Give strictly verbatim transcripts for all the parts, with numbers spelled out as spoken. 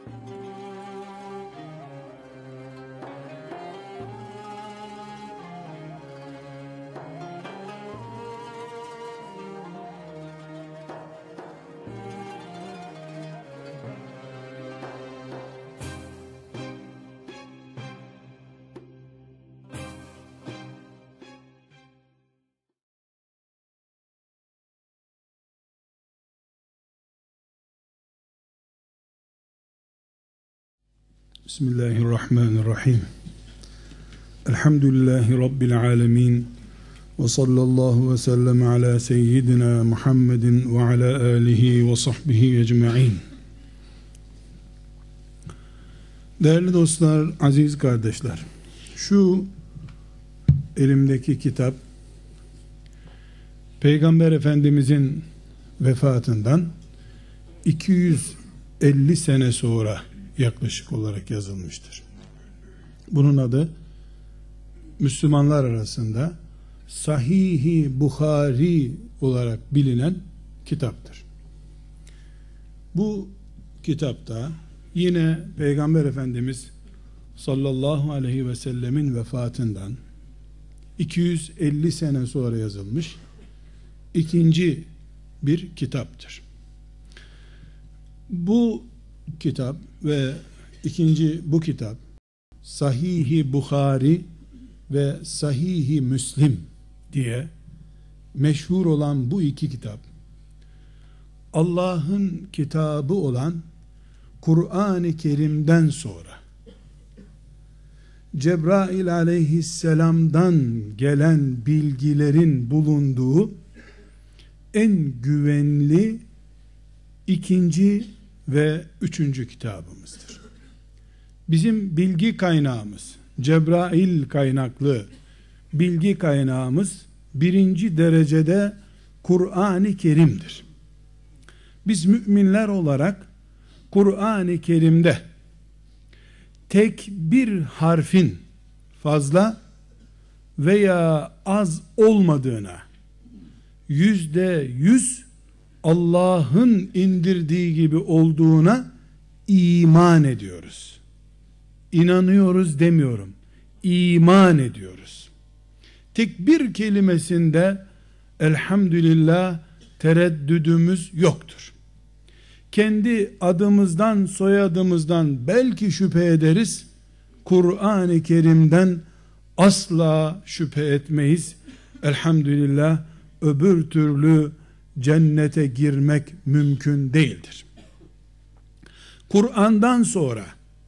Bismillahirrahmanirrahim. Elhamdülillahi Rabbil alemin. Ve sallallahu ve sellem ala seyyidina Muhammedin ve ala alihi ve sahbihi ecma'in. Değerli dostlar, aziz kardeşler, şu elimdeki kitap Peygamber Efendimizin vefatından iki yüz elli sene sonra yaklaşık olarak yazılmıştır. Bunun adı Müslümanlar arasında Sahih-i Buhari olarak bilinen kitaptır. Bu kitapta yine Peygamber Efendimiz sallallahu aleyhi ve sellemin vefatından iki yüz elli sene sonra yazılmış ikinci bir kitaptır. Bu kitap ve ikinci bu kitap Sahih-i Buhari ve Sahih-i Müslim diye meşhur olan bu iki kitap, Allah'ın kitabı olan Kur'an-ı Kerim'den sonra Cebrail aleyhisselamdan gelen bilgilerin bulunduğu en güvenli ikinci ve üçüncü kitabımızdır. Bizim bilgi kaynağımız, Cebrail kaynaklı bilgi kaynağımız birinci derecede Kur'an-ı Kerim'dir. Biz müminler olarak Kur'an-ı Kerim'de tek bir harfin fazla veya az olmadığına yüzde yüz Allah'ın indirdiği gibi olduğuna iman ediyoruz. İnanıyoruz demiyorum. İman ediyoruz. Tek bir kelimesinde elhamdülillah tereddüdümüz yoktur. Kendi adımızdan, soyadımızdan belki şüphe ederiz. Kur'an-ı Kerim'den asla şüphe etmeyiz. Elhamdülillah öbür türlü cennete girmek mümkün değildir. Kur'an'dan sonra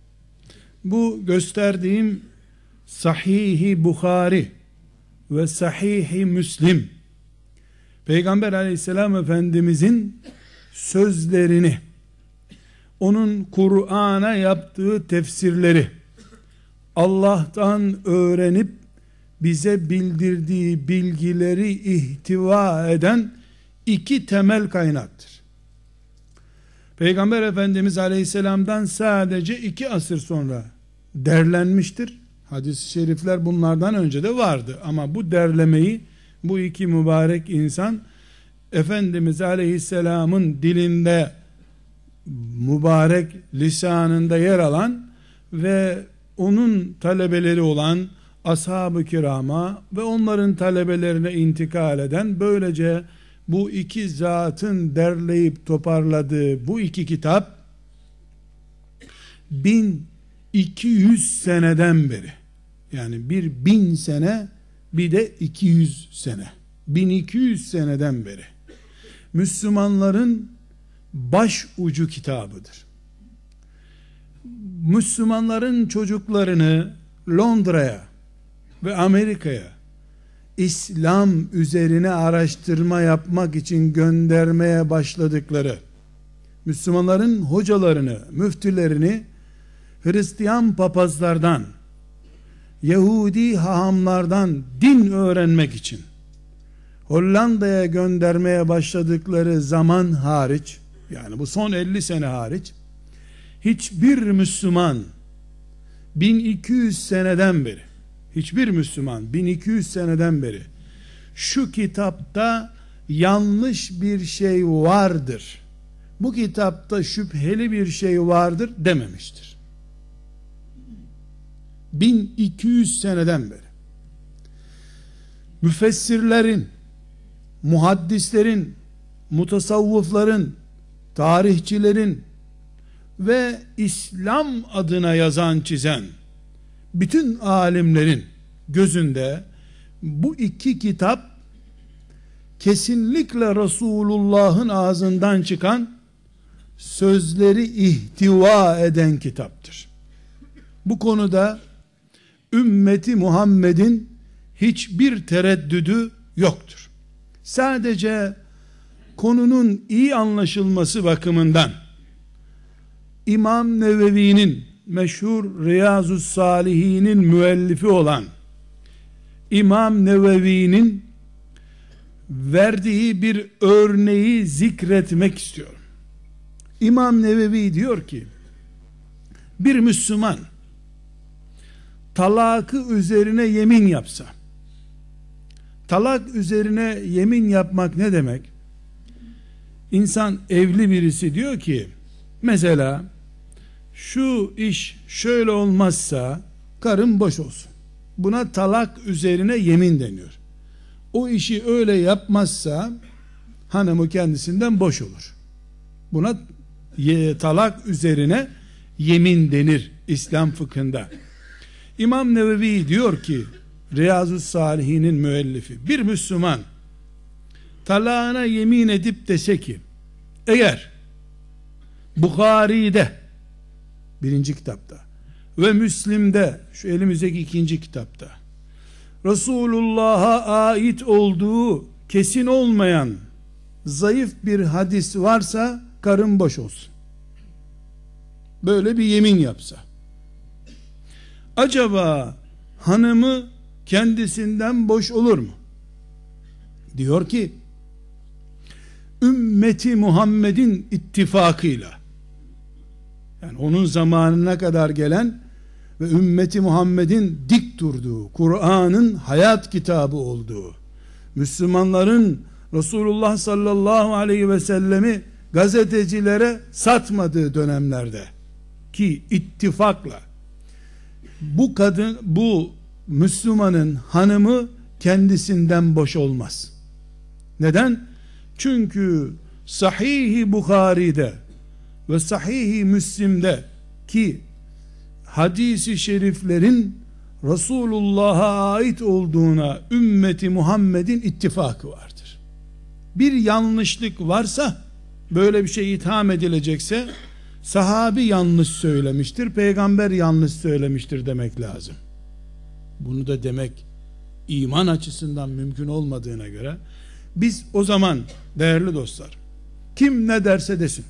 bu gösterdiğim Sahih-i Buhari ve Sahih-i Müslim, Peygamber aleyhisselam Efendimizin sözlerini, onun Kur'an'a yaptığı tefsirleri Allah'tan öğrenip bize bildirdiği bilgileri ihtiva eden iki temel kaynaktır. Peygamber Efendimiz Aleyhisselam'dan sadece iki asır sonra derlenmiştir. Hadis-i şerifler bunlardan önce de vardı ama bu derlemeyi bu iki mübarek insan Efendimiz Aleyhisselam'ın dilinde, mübarek lisanında yer alan ve onun talebeleri olan ashab-ı kirama ve onların talebelerine intikal eden, böylece bu iki zatın derleyip toparladığı bu iki kitap bin iki yüz seneden beri, yani bir bin sene bir de iki yüz sene, bin iki yüz seneden beri Müslümanların baş ucu kitabıdır. Müslümanların çocuklarını Londra'ya ve Amerika'ya İslam üzerine araştırma yapmak için göndermeye başladıkları Müslümanların hocalarını, müftülerini Hristiyan papazlardan, Yahudi hahamlardan din öğrenmek için Hollanda'ya göndermeye başladıkları zaman hariç, yani bu son elli sene hariç, hiçbir Müslüman bin iki yüz seneden beri, hiçbir Müslüman bin iki yüz seneden beri şu kitapta yanlış bir şey vardır, bu kitapta şüpheli bir şey vardır dememiştir. bin iki yüz seneden beri müfessirlerin, muhaddislerin, mutasavvıfların, tarihçilerin ve İslam adına yazan çizen bütün alimlerin gözünde bu iki kitap kesinlikle Resulullah'ın ağzından çıkan sözleri ihtiva eden kitaptır. Bu konuda ümmeti Muhammed'in hiçbir tereddüdü yoktur. Sadece konunun iyi anlaşılması bakımından İmam Nevevi'nin meşhur Riyazus Salihin'in müellifi olan İmam Nevevi'nin verdiği bir örneği zikretmek istiyorum. İmam Nevevi diyor ki, bir Müslüman talakı üzerine yemin yapsa, talak üzerine yemin yapmak ne demek? İnsan, evli birisi diyor ki, mesela şu iş şöyle olmazsa karım boş olsun. Buna talak üzerine yemin deniyor. O işi öyle yapmazsa hanımı kendisinden boş olur. Buna ye, talak üzerine yemin denir İslam fıkhında. İmam Nevevi diyor ki, Riyazus Salihin'in müellifi, bir Müslüman talağına yemin edip dese ki, eğer Bukhari'de birinci kitapta ve Müslim'de, şu elimizdeki ikinci kitapta, Resulullah'a ait olduğu kesin olmayan zayıf bir hadis varsa karım boş olsun, böyle bir yemin yapsa, acaba hanımı kendisinden boş olur mu? Diyor ki, ümmeti Muhammed'in ittifakıyla, yani onun zamanına kadar gelen ve ümmeti Muhammed'in dik durduğu, Kur'an'ın hayat kitabı olduğu, Müslümanların Resulullah sallallahu aleyhi ve sellemi gazetecilere satmadığı dönemlerde ki ittifakla bu kadın, bu Müslümanın hanımı kendisinden boş olmaz. Neden? Çünkü Sahih-i Bukhari'de ve Sahih-i Müslim'de ki hadisi şeriflerin Resulullah'a ait olduğuna ümmeti Muhammed'in ittifakı vardır. Bir yanlışlık varsa, böyle bir şey itham edilecekse, sahabi yanlış söylemiştir, peygamber yanlış söylemiştir demek lazım. Bunu da demek iman açısından mümkün olmadığına göre, biz o zaman değerli dostlar, kim ne derse desin,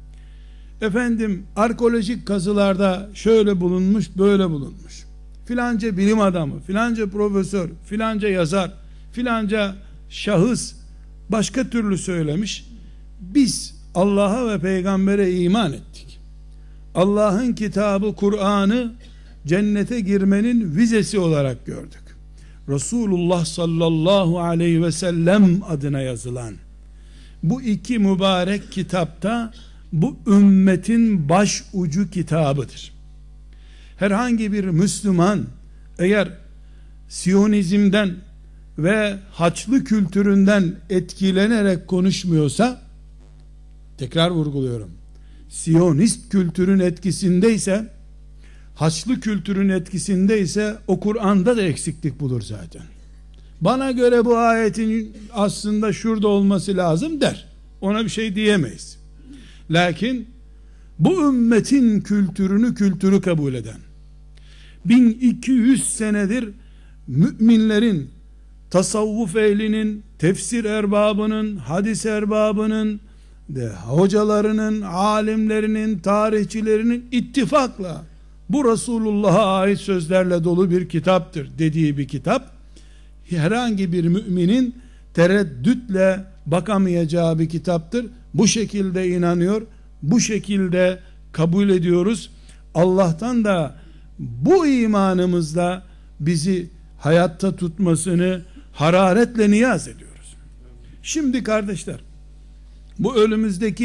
efendim arkeolojik kazılarda şöyle bulunmuş, böyle bulunmuş, filanca bilim adamı, filanca profesör, filanca yazar, filanca şahıs başka türlü söylemiş, biz Allah'a ve peygambere iman ettik. Allah'ın kitabı Kur'an'ı cennete girmenin vizesi olarak gördük. Resulullah sallallahu aleyhi ve sellem adına yazılan bu iki mübarek kitapta bu ümmetin baş ucu kitabıdır. Herhangi bir Müslüman eğer Siyonizmden ve Haçlı kültüründen etkilenerek konuşmuyorsa, tekrar vurguluyorum, Siyonist kültürün etkisindeyse, Haçlı kültürün etkisindeyse, o Kur'an'da da eksiklik bulur zaten. Bana göre bu ayetin aslında şurada olması lazım der. Ona bir şey diyemeyiz. Lakin bu ümmetin kültürünü kültürü kabul eden, bin iki yüz senedir müminlerin, tasavvuf ehlinin, tefsir erbabının, hadis erbabının, de hocalarının, alimlerinin, tarihçilerinin ittifakla bu Resulullah'a ait sözlerle dolu bir kitaptır dediği bir kitap, herhangi bir müminin tereddütle bakamayacağı bir kitaptır. Bu şekilde inanıyor, bu şekilde kabul ediyoruz. Allah'tan da bu imanımızla bizi hayatta tutmasını hararetle niyaz ediyoruz. Şimdi kardeşler, bu önümüzdeki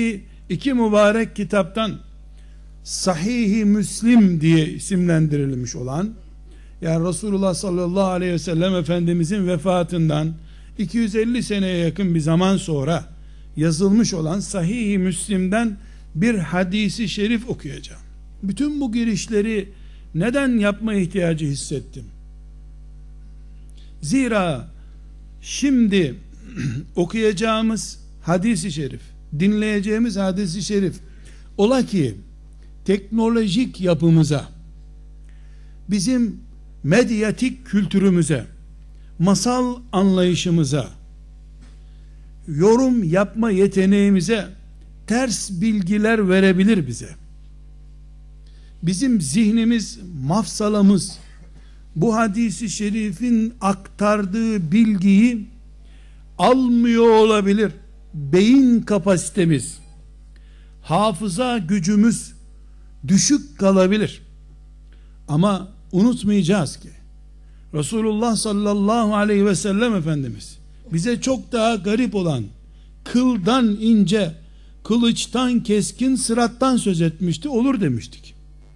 iki mübarek kitaptan Sahih-i Müslim diye isimlendirilmiş olan, yani Resulullah sallallahu aleyhi ve sellem Efendimizin vefatından iki yüz elli seneye yakın bir zaman sonra yazılmış olan Sahih-i Müslim'den bir hadisi şerif okuyacağım. Bütün bu girişleri neden yapma ihtiyacı hissettim? Zira şimdi okuyacağımız hadis-i şerif, dinleyeceğimiz hadis-i şerif, ola ki teknolojik yapımıza, bizim medyatik kültürümüze, masal anlayışımıza, yorum yapma yeteneğimize ters bilgiler verebilir bize. Bizim zihnimiz, mafsalamız bu hadisi şerifin aktardığı bilgiyi almıyor olabilir. Beyin kapasitemiz, hafıza gücümüz düşük kalabilir. Ama unutmayacağız ki Resulullah sallallahu aleyhi ve sellem Efendimiz bize çok daha garip olan, kıldan ince, kılıçtan keskin sırattan söz etmişti, olur demiştik.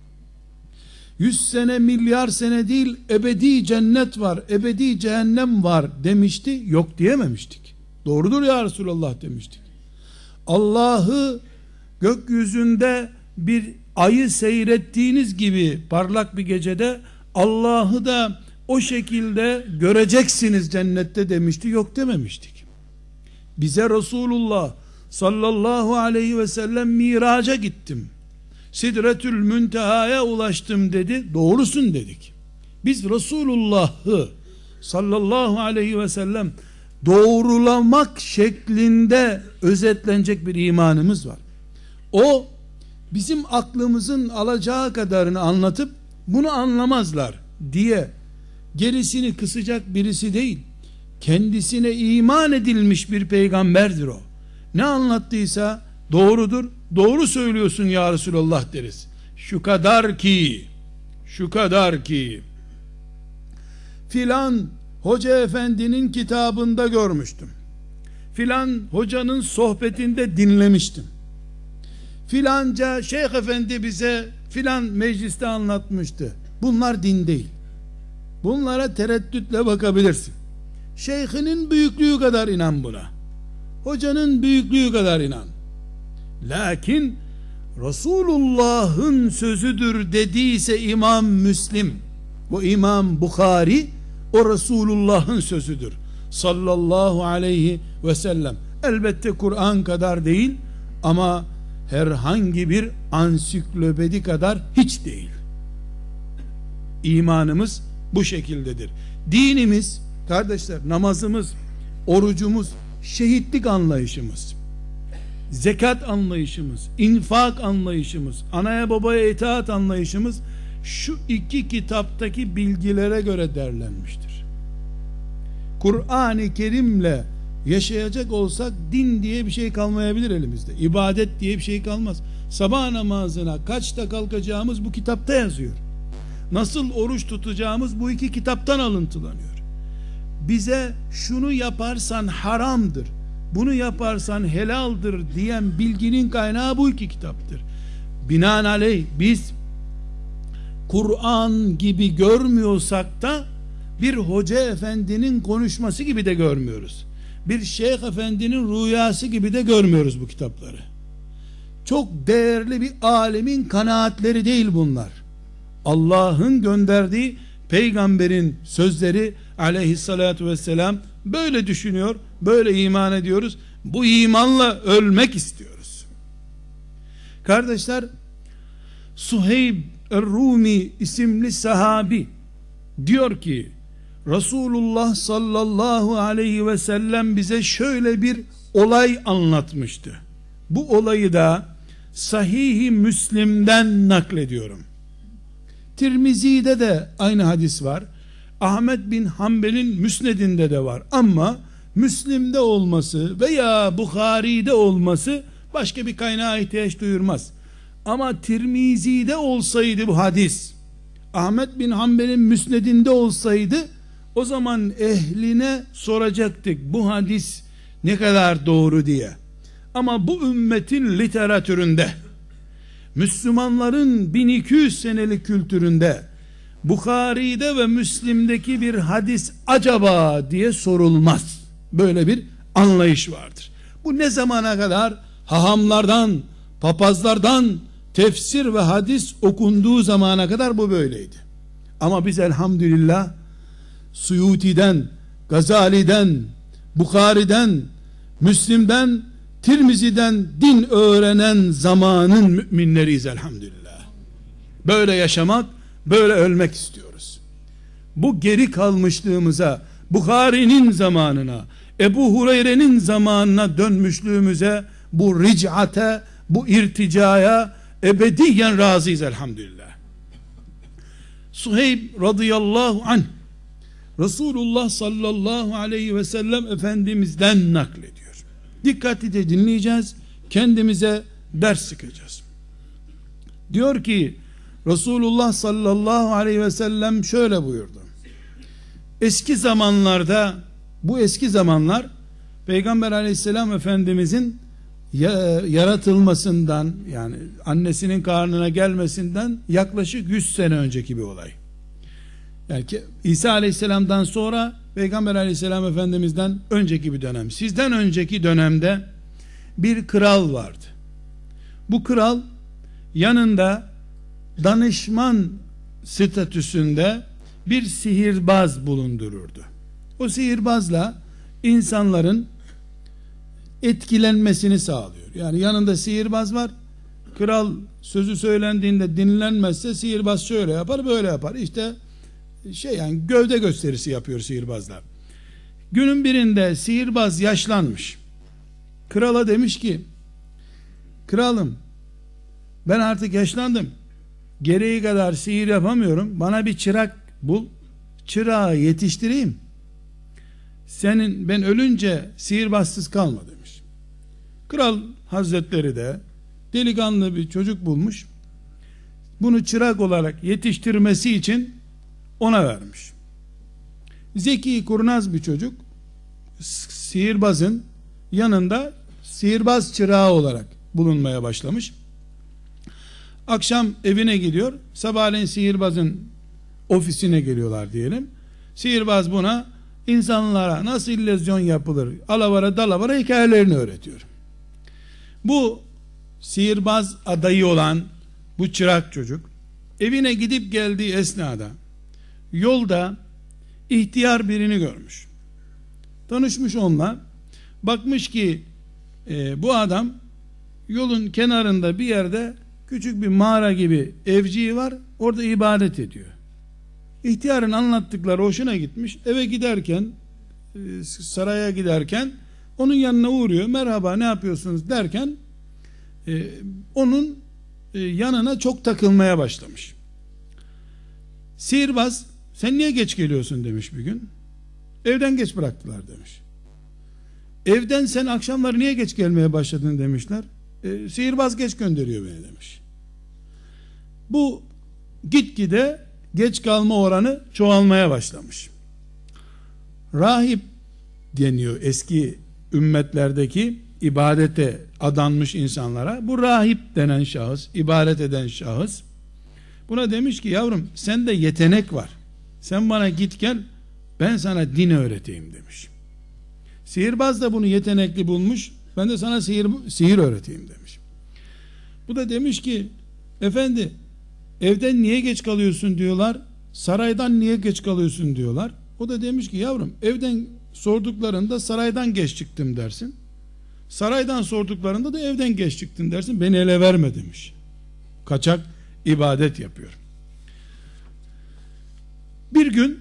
Yüz sene, milyar sene değil, ebedi cennet var, ebedi cehennem var demişti, yok diyememiştik. Doğrudur ya Resulullah demiştik. Allah'ı gökyüzünde bir ayı seyrettiğiniz gibi parlak bir gecede Allah'ı da o şekilde göreceksiniz cennette demişti, yok dememiştik. Bize Resulullah sallallahu aleyhi ve sellem miraca gittim, Sidretül Münteha'ya ulaştım dedi, doğrusun dedik. Biz Resulullah'ı sallallahu aleyhi ve sellem doğrulamak şeklinde özetlenecek bir imanımız var. O bizim aklımızın alacağı kadarını anlatıp bunu anlamazlar diye gerisini kısacak birisi değil. Kendisine iman edilmiş bir peygamberdir o. Ne anlattıysa doğrudur, doğru söylüyorsun ya Resulallah deriz. Şu kadar ki, şu kadar ki filan hoca efendinin kitabında görmüştüm, filan hocanın sohbetinde dinlemiştim, filanca şeyh efendi bize filan mecliste anlatmıştı. Bunlar din değil. Bunlara tereddütle bakabilirsin. Şeyhinin büyüklüğü kadar inan buna, hocanın büyüklüğü kadar inan. Lakin Resulullah'ın sözüdür dediyse İmam Müslim, bu İmam Bukhari, o Resulullah'ın sözüdür sallallahu aleyhi ve sellem. Elbette Kur'an kadar değil ama herhangi bir ansiklopedi kadar hiç değil. İmanımız bu şekildedir. Dinimiz, kardeşler, namazımız, orucumuz, şehitlik anlayışımız, zekat anlayışımız, infak anlayışımız, anaya babaya itaat anlayışımız şu iki kitaptaki bilgilere göre derlenmiştir. Kur'an-ı Kerim'le yaşayacak olsak din diye bir şey kalmayabilir elimizde. İbadet diye bir şey kalmaz. Sabah namazına kaçta kalkacağımız bu kitapta yazıyor. Nasıl oruç tutacağımız bu iki kitaptan alıntılanıyor. Bize şunu yaparsan haramdır, bunu yaparsan helaldir diyen bilginin kaynağı bu iki kitaptır. Binaenaleyh biz Kur'an gibi görmüyorsak da bir hoca efendinin konuşması gibi de görmüyoruz. Bir şeyh efendinin rüyası gibi de görmüyoruz bu kitapları. Çok değerli bir alemin kanaatleri değil bunlar. Allah'ın gönderdiği peygamberin sözleri aleyhissalatu vesselam. Böyle düşünüyor, böyle iman ediyoruz. Bu imanla ölmek istiyoruz. Kardeşler, Suheyb Er-Rumi isimli sahabi diyor ki Resulullah sallallahu aleyhi ve sellem bize şöyle bir olay anlatmıştı. Bu olayı da Sahih-i Müslim'den naklediyorum. Tirmizi'de de aynı hadis var. Ahmet bin Hanbel'in Müsned'inde de var. Ama Müslim'de olması veya Bukhari'de olması başka bir kaynağa ihtiyaç duyurmaz. Ama Tirmizi'de olsaydı bu hadis, Ahmet bin Hanbel'in Müsned'inde olsaydı, o zaman ehline soracaktık bu hadis ne kadar doğru diye. Ama bu ümmetin literatüründe, Müslümanların bin iki yüz senelik kültüründe Bukhari'de ve Müslim'deki bir hadis acaba diye sorulmaz. Böyle bir anlayış vardır. Bu ne zamana kadar? Hahamlardan, papazlardan tefsir ve hadis okunduğu zamana kadar bu böyleydi. Ama biz elhamdülillah Suyuti'den, Gazali'den, Bukhari'den, Müslim'den, Tirmizi'den din öğrenen zamanın müminleriyiz elhamdülillah. Böyle yaşamak, böyle ölmek istiyoruz. Bu geri kalmışlığımıza, Bukhari'nin zamanına, Ebu Hureyre'nin zamanına dönmüşlüğümüze, bu ric'ate, bu irticaya ebediyen razıyız elhamdülillah. Suheyb radıyallahu anh Resulullah sallallahu aleyhi ve sellem Efendimiz'den naklediyor. Dikkatlice dinleyeceğiz, kendimize ders sıkacağız. Diyor ki Resulullah sallallahu aleyhi ve sellem şöyle buyurdu. Eski zamanlarda, bu eski zamanlar Peygamber aleyhisselam Efendimizin yaratılmasından, yani annesinin karnına gelmesinden yaklaşık yüz sene önceki bir olay. Yani ki İsa aleyhisselamdan sonra Peygamber aleyhisselam Efendimiz'den önceki bir dönem. Sizden önceki dönemde bir kral vardı. Bu kral yanında danışman statüsünde bir sihirbaz bulundururdu. O sihirbazla insanların etkilenmesini sağlıyor. Yani yanında sihirbaz var. Kral sözü söylendiğinde dinlenmezse sihirbaz şöyle yapar, böyle yapar. İşte şey, yani gövde gösterisi yapıyor sihirbazlar. Günün birinde sihirbaz yaşlanmış. Krala demiş ki, kralım ben artık yaşlandım, gereği kadar sihir yapamıyorum, bana bir çırak bul, çırağı yetiştireyim, senin ben ölünce sihirbazsız kalma demiş. Kral hazretleri de delikanlı bir çocuk bulmuş, bunu çırak olarak yetiştirmesi için ona vermiş. Zeki, kurnaz bir çocuk sihirbazın yanında sihirbaz çırağı olarak bulunmaya başlamış. Akşam evine gidiyor, sabahleyin sihirbazın ofisine geliyorlar diyelim. Sihirbaz buna insanlara nasıl illüzyon yapılır, alavara dalavara hikayelerini öğretiyor. Bu sihirbaz adayı olan bu çırak çocuk evine gidip geldiği esnada yolda ihtiyar birini görmüş. Tanışmış onunla. Bakmış ki e, bu adam yolun kenarında bir yerde küçük bir mağara gibi evciği var. Orada ibadet ediyor. İhtiyarın anlattıkları hoşuna gitmiş. Eve giderken e, saraya giderken onun yanına uğruyor. Merhaba, ne yapıyorsunuz derken e, onun e, yanına çok takılmaya başlamış. Sihirbaz, sen niye geç geliyorsun demiş bir gün. Evden geç bıraktılar demiş. Evden sen akşamları niye geç gelmeye başladın demişler. E, sihirbaz geç gönderiyor beni demiş. Bu gitgide geç kalma oranı çoğalmaya başlamış. Rahip deniyor eski ümmetlerdeki ibadete adanmış insanlara. Bu rahip denen şahıs, ibadet eden şahıs buna demiş ki, yavrum sende yetenek var, sen bana git gel, ben sana din öğreteyim demiş. Sihirbaz da bunu yetenekli bulmuş, ben de sana sihir, sihir öğreteyim demiş. Bu da demiş ki, efendi evden niye geç kalıyorsun diyorlar, saraydan niye geç kalıyorsun diyorlar. O da demiş ki, yavrum evden sorduklarında saraydan geç çıktım dersin, saraydan sorduklarında da evden geç çıktın dersin, beni ele verme demiş. Kaçak ibadet yapıyor. Bir gün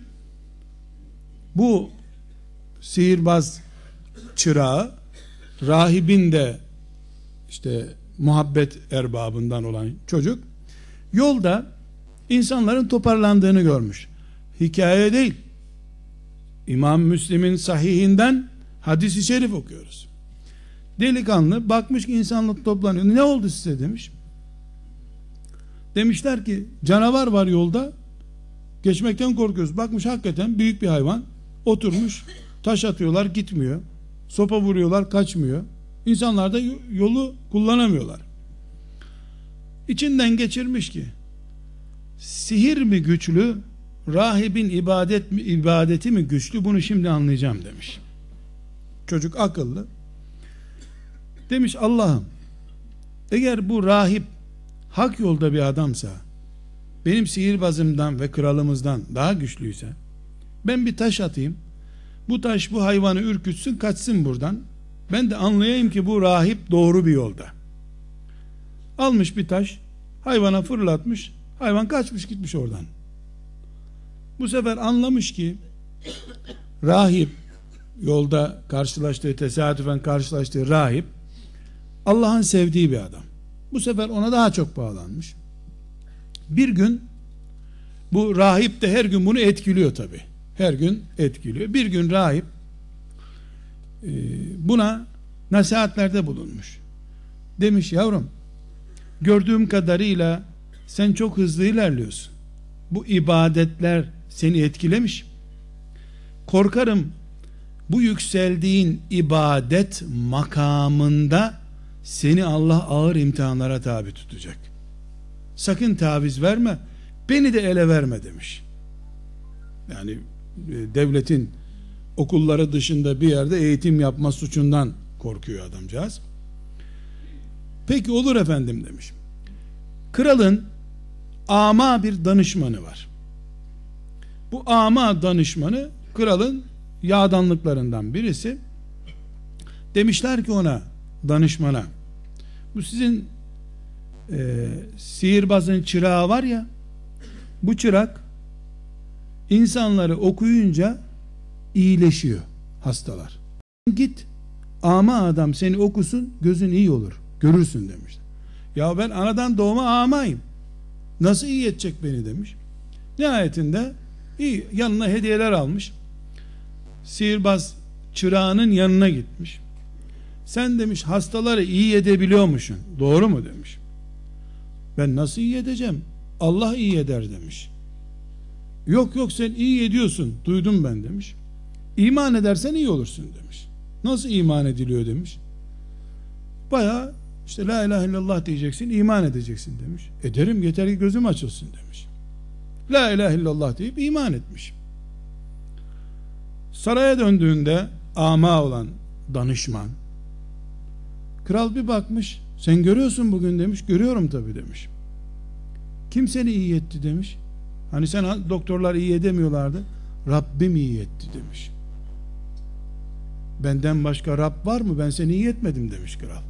bu sihirbaz çırağı, rahibin de işte muhabbet erbabından olan çocuk yolda insanların toparlandığını görmüş. Hikaye değil, İmam Müslim'in sahihinden hadis-i şerif okuyoruz. Delikanlı bakmış ki insanlık toplanıyor. Ne oldu size demiş. Demişler ki canavar var yolda, geçmekten korkuyoruz. Bakmış hakikaten büyük bir hayvan oturmuş, taş atıyorlar gitmiyor, sopa vuruyorlar kaçmıyor. İnsanlar da yolu kullanamıyorlar. İçinden geçirmiş ki sihir mi güçlü, rahibin ibadet mi, ibadeti mi güçlü, bunu şimdi anlayacağım demiş. Çocuk akıllı. Demiş Allah'ım, eğer bu rahip hak yolda bir adamsa, benim sihirbazımdan ve kralımızdan daha güçlüyse, ben bir taş atayım, bu taş bu hayvanı ürkütsün, kaçsın buradan, ben de anlayayım ki bu rahip doğru bir yolda. Almış bir taş, hayvana fırlatmış, hayvan kaçmış gitmiş oradan. Bu sefer anlamış ki rahip, yolda karşılaştığı, tesadüfen karşılaştığı rahip Allah'ın sevdiği bir adam. Bu sefer ona daha çok bağlanmış. Bir gün bu rahip de her gün bunu etkiliyor tabi. Her gün etkiliyor. Bir gün rahip e, buna nasihatlerde bulunmuş. Demiş yavrum, gördüğüm kadarıyla sen çok hızlı ilerliyorsun. Bu ibadetler seni etkilemiş. Korkarım bu yükseldiğin ibadet makamında seni Allah ağır imtihanlara tabi tutacak. Sakın taviz verme, beni de ele verme demiş. Yani devletin okulları dışında bir yerde eğitim yapma suçundan korkuyor adamcağız. Peki olur efendim demiş. Kralın ama bir danışmanı var. Bu ama danışmanı kralın yağdanlıklarından birisi. Demişler ki ona, danışmana, bu sizin e, sihirbazın çırağı var ya, bu çırak insanları okuyunca iyileşiyor hastalar. Git ama adam seni okusun, gözün iyi olur, görürsün demişler. Ya ben anadan doğma amayım, nasıl iyi edecek beni demiş. Nihayetinde iyi, yanına hediyeler almış. Sihirbaz çırağının yanına gitmiş. Sen demiş hastaları iyi edebiliyormuşsun, doğru mu demiş. Ben nasıl iyi edeceğim, Allah iyi eder demiş. Yok yok sen iyi ediyorsun, duydum ben demiş. İman edersen iyi olursun demiş. Nasıl iman ediliyor demiş. Bayağı işte la ilahe illallah diyeceksin, iman edeceksin demiş. Ederim, yeter ki gözüm açılsın demiş. La ilahe illallah deyip iman etmiş. Saraya döndüğünde ama olan danışman, kral bir bakmış, sen görüyorsun bugün demiş. Görüyorum tabii demiş. Kim seni iyi etti demiş. Hani sen doktorlar iyi edemiyorlardı, Rabbim iyi etti demiş. Benden başka Rab var mı, ben seni iyi etmedim demiş kral.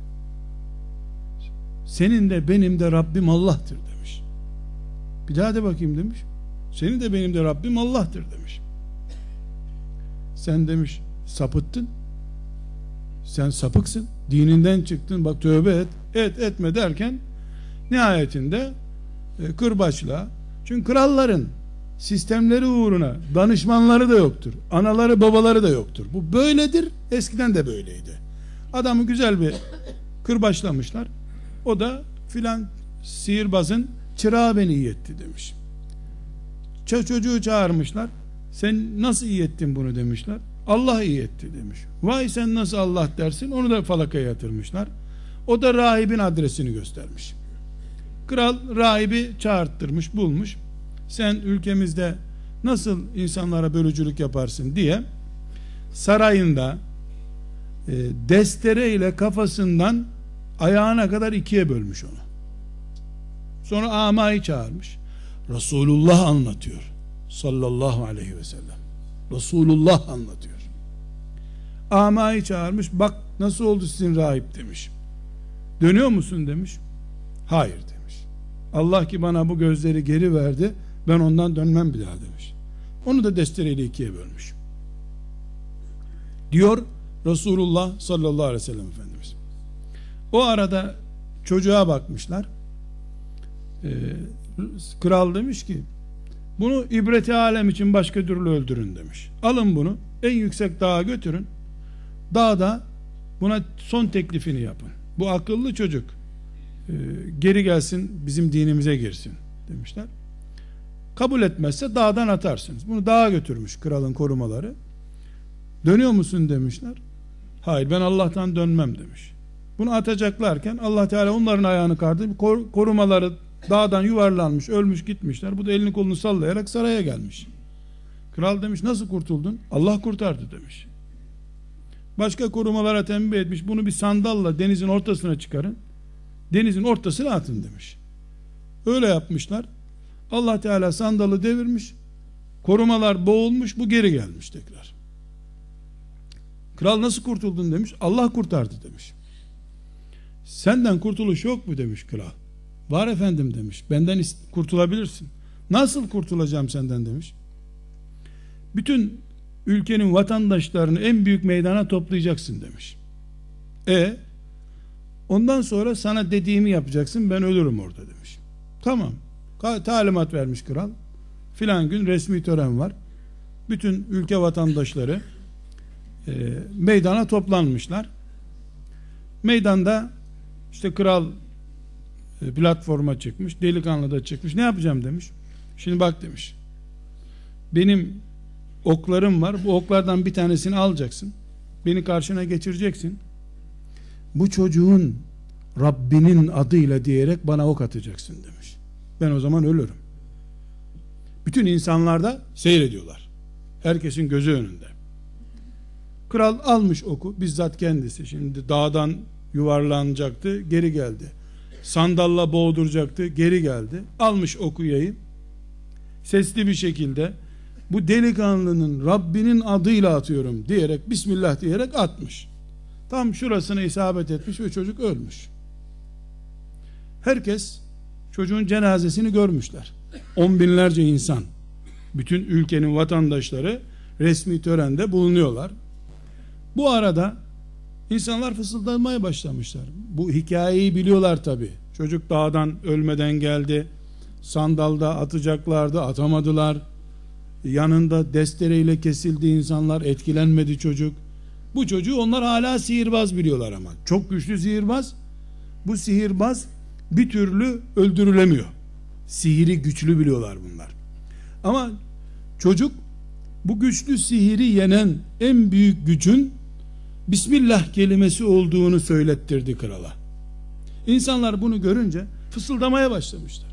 Senin de benim de Rabbim Allah'tır demiş. Bir daha de bakayım demiş. Senin de benim de Rabbim Allah'tır demiş. Sen demiş sapıttın, sen sapıksın, dininden çıktın, bak tövbe et, et etme derken nihayetinde e, kırbaçla, çünkü kralların sistemleri uğruna danışmanları da yoktur, anaları babaları da yoktur, bu böyledir, eskiden de böyleydi. Adamı güzel bir kırbaçlamışlar, o da filan sihirbazın çırağı beni iyi etti demiş. Ç- çocuğu çağırmışlar, sen nasıl iyi ettin bunu demişler. Allah iyi etti demiş. Vay sen nasıl Allah dersin, onu da falakaya yatırmışlar. O da rahibin adresini göstermiş. Kral rahibi çağırttırmış, bulmuş. Sen ülkemizde nasıl insanlara bölücülük yaparsın diye sarayında e, destere ile kafasından ayağına kadar ikiye bölmüş onu. Sonra amayı çağırmış. Resulullah anlatıyor sallallahu aleyhi ve sellem. Resulullah anlatıyor. Amayı çağırmış, bak nasıl oldu sizin rahip demiş. Dönüyor musun demiş. Hayır demiş. Allah ki bana bu gözleri geri verdi, ben ondan dönmem bir daha demiş. Onu da destereyle ikiye bölmüş. Diyor Resulullah sallallahu aleyhi ve sellem Efendimiz. O arada çocuğa bakmışlar. Ee, kral demiş ki bunu ibreti alem için başka türlü öldürün demiş. Alın bunu en yüksek dağa götürün. Dağda buna son teklifini yapın. Bu akıllı çocuk e, geri gelsin, bizim dinimize girsin demişler. Kabul etmezse dağdan atarsınız. Bunu dağa götürmüş kralın korumaları. Dönüyor musun demişler. Hayır ben Allah'tan dönmem demiş. Bunu atacaklarken Allah Teala onların ayağını kaydı. Kor, korumaları dağdan yuvarlanmış, ölmüş gitmişler. Bu da elini kolunu sallayarak saraya gelmiş. Kral demiş nasıl kurtuldun? Allah kurtardı demiş. Başka korumalara tembih etmiş. Bunu bir sandalla denizin ortasına çıkarın. Denizin ortasına atın demiş. Öyle yapmışlar. Allah Teala sandalı devirmiş. Korumalar boğulmuş. Bu geri gelmiş tekrar. Kral nasıl kurtuldun demiş. Allah kurtardı demiş. Senden kurtuluş yok mu demiş kral. Var efendim demiş. Benden kurtulabilirsin. Nasıl kurtulacağım senden demiş. Bütün ülkenin vatandaşlarını en büyük meydana toplayacaksın demiş. E ondan sonra sana dediğimi yapacaksın, ben ölürüm orada demiş. Tamam. Talimat vermiş kral. Filan gün resmi tören var. Bütün ülke vatandaşları e, meydana toplanmışlar. Meydanda işte kral e, platforma çıkmış, delikanlı da çıkmış. Ne yapacağım demiş. Şimdi bak demiş. Benim oklarım var. Bu oklardan bir tanesini alacaksın. Beni karşına geçireceksin. Bu çocuğun Rabbinin adıyla diyerek bana ok atacaksın demiş. Ben o zaman ölürüm. Bütün insanlar da seyrediyorlar. Herkesin gözü önünde. Kral almış oku, bizzat kendisi. Şimdi dağdan yuvarlanacaktı, geri geldi. Sandalla boğduracaktı, geri geldi. Almış oku yayı. Sesli bir şekilde bu delikanlının Rabbinin adıyla atıyorum diyerek, Bismillah diyerek atmış. Tam şurasına isabet etmiş ve çocuk ölmüş. Herkes çocuğun cenazesini görmüşler. On binlerce insan, bütün ülkenin vatandaşları resmi törende bulunuyorlar. Bu arada insanlar fısıldamaya başlamışlar. Bu hikayeyi biliyorlar tabi. Çocuk dağdan ölmeden geldi. Sandalda atacaklardı, atamadılar. Yanında destereyle kesildi insanlar, etkilenmedi çocuk. Bu çocuğu onlar hala sihirbaz biliyorlar ama. Çok güçlü sihirbaz. Bu sihirbaz bir türlü öldürülemiyor. Sihiri güçlü biliyorlar bunlar. Ama çocuk bu güçlü sihiri yenen en büyük gücün Bismillah kelimesi olduğunu söylettirdi krala. İnsanlar bunu görünce fısıldamaya başlamışlar.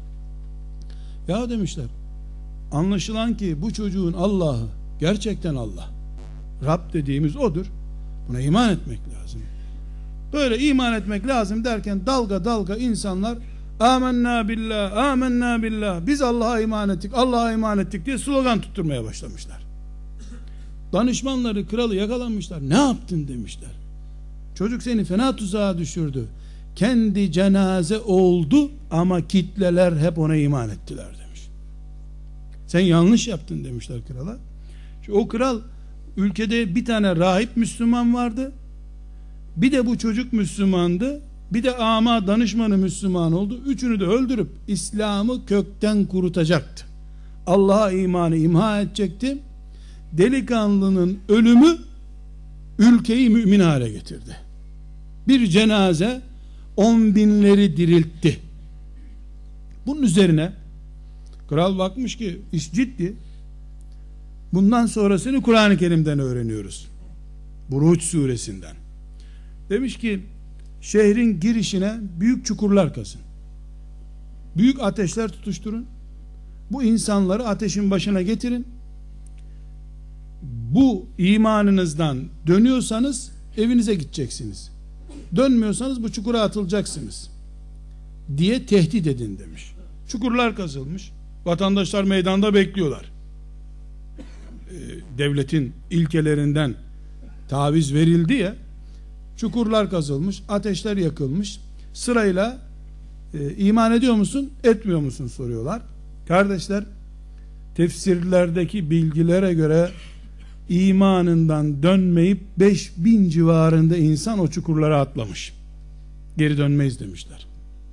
Ya demişler, anlaşılan ki bu çocuğun Allah'ı gerçekten Allah. Rab dediğimiz odur. Buna iman etmek lazım. Böyle iman etmek lazım derken dalga dalga insanlar Âmennâ billah, âmennâ billah, biz Allah'a iman ettik, Allah'a iman ettik diye slogan tutturmaya başlamışlar. Danışmanları, kralı yakalanmışlar. Ne yaptın demişler. Çocuk seni fena tuzağa düşürdü. Kendi cenaze oldu ama kitleler hep ona iman ettiler demiş. Sen yanlış yaptın demişler krala. Çünkü o kral, ülkede bir tane rahip Müslüman vardı. Bir de bu çocuk Müslümandı. Bir de ama danışmanı Müslüman oldu. Üçünü de öldürüp İslam'ı kökten kurutacaktı. Allah'a imanı imha edecekti. Delikanlının ölümü ülkeyi mümin hale getirdi. Bir cenaze on binleri diriltti. Bunun üzerine kral bakmış ki iş ciddi. Bundan sonrasını Kur'an-ı Kerim'den öğreniyoruz. Buruç suresinden. Demiş ki şehrin girişine büyük çukurlar kazın. Büyük ateşler tutuşturun. Bu insanları ateşin başına getirin. Bu imanınızdan dönüyorsanız evinize gideceksiniz. Dönmüyorsanız bu çukura atılacaksınız diye tehdit edin demiş. Çukurlar kazılmış. Vatandaşlar meydanda bekliyorlar. Ee, devletin ilkelerinden taviz verildi ya, çukurlar kazılmış, ateşler yakılmış. Sırayla e, iman ediyor musun, etmiyor musun soruyorlar. Kardeşler, tefsirlerdeki bilgilere göre imanından dönmeyip beş bin civarında insan o çukurlara atlamış. Geri dönmeyiz demişler.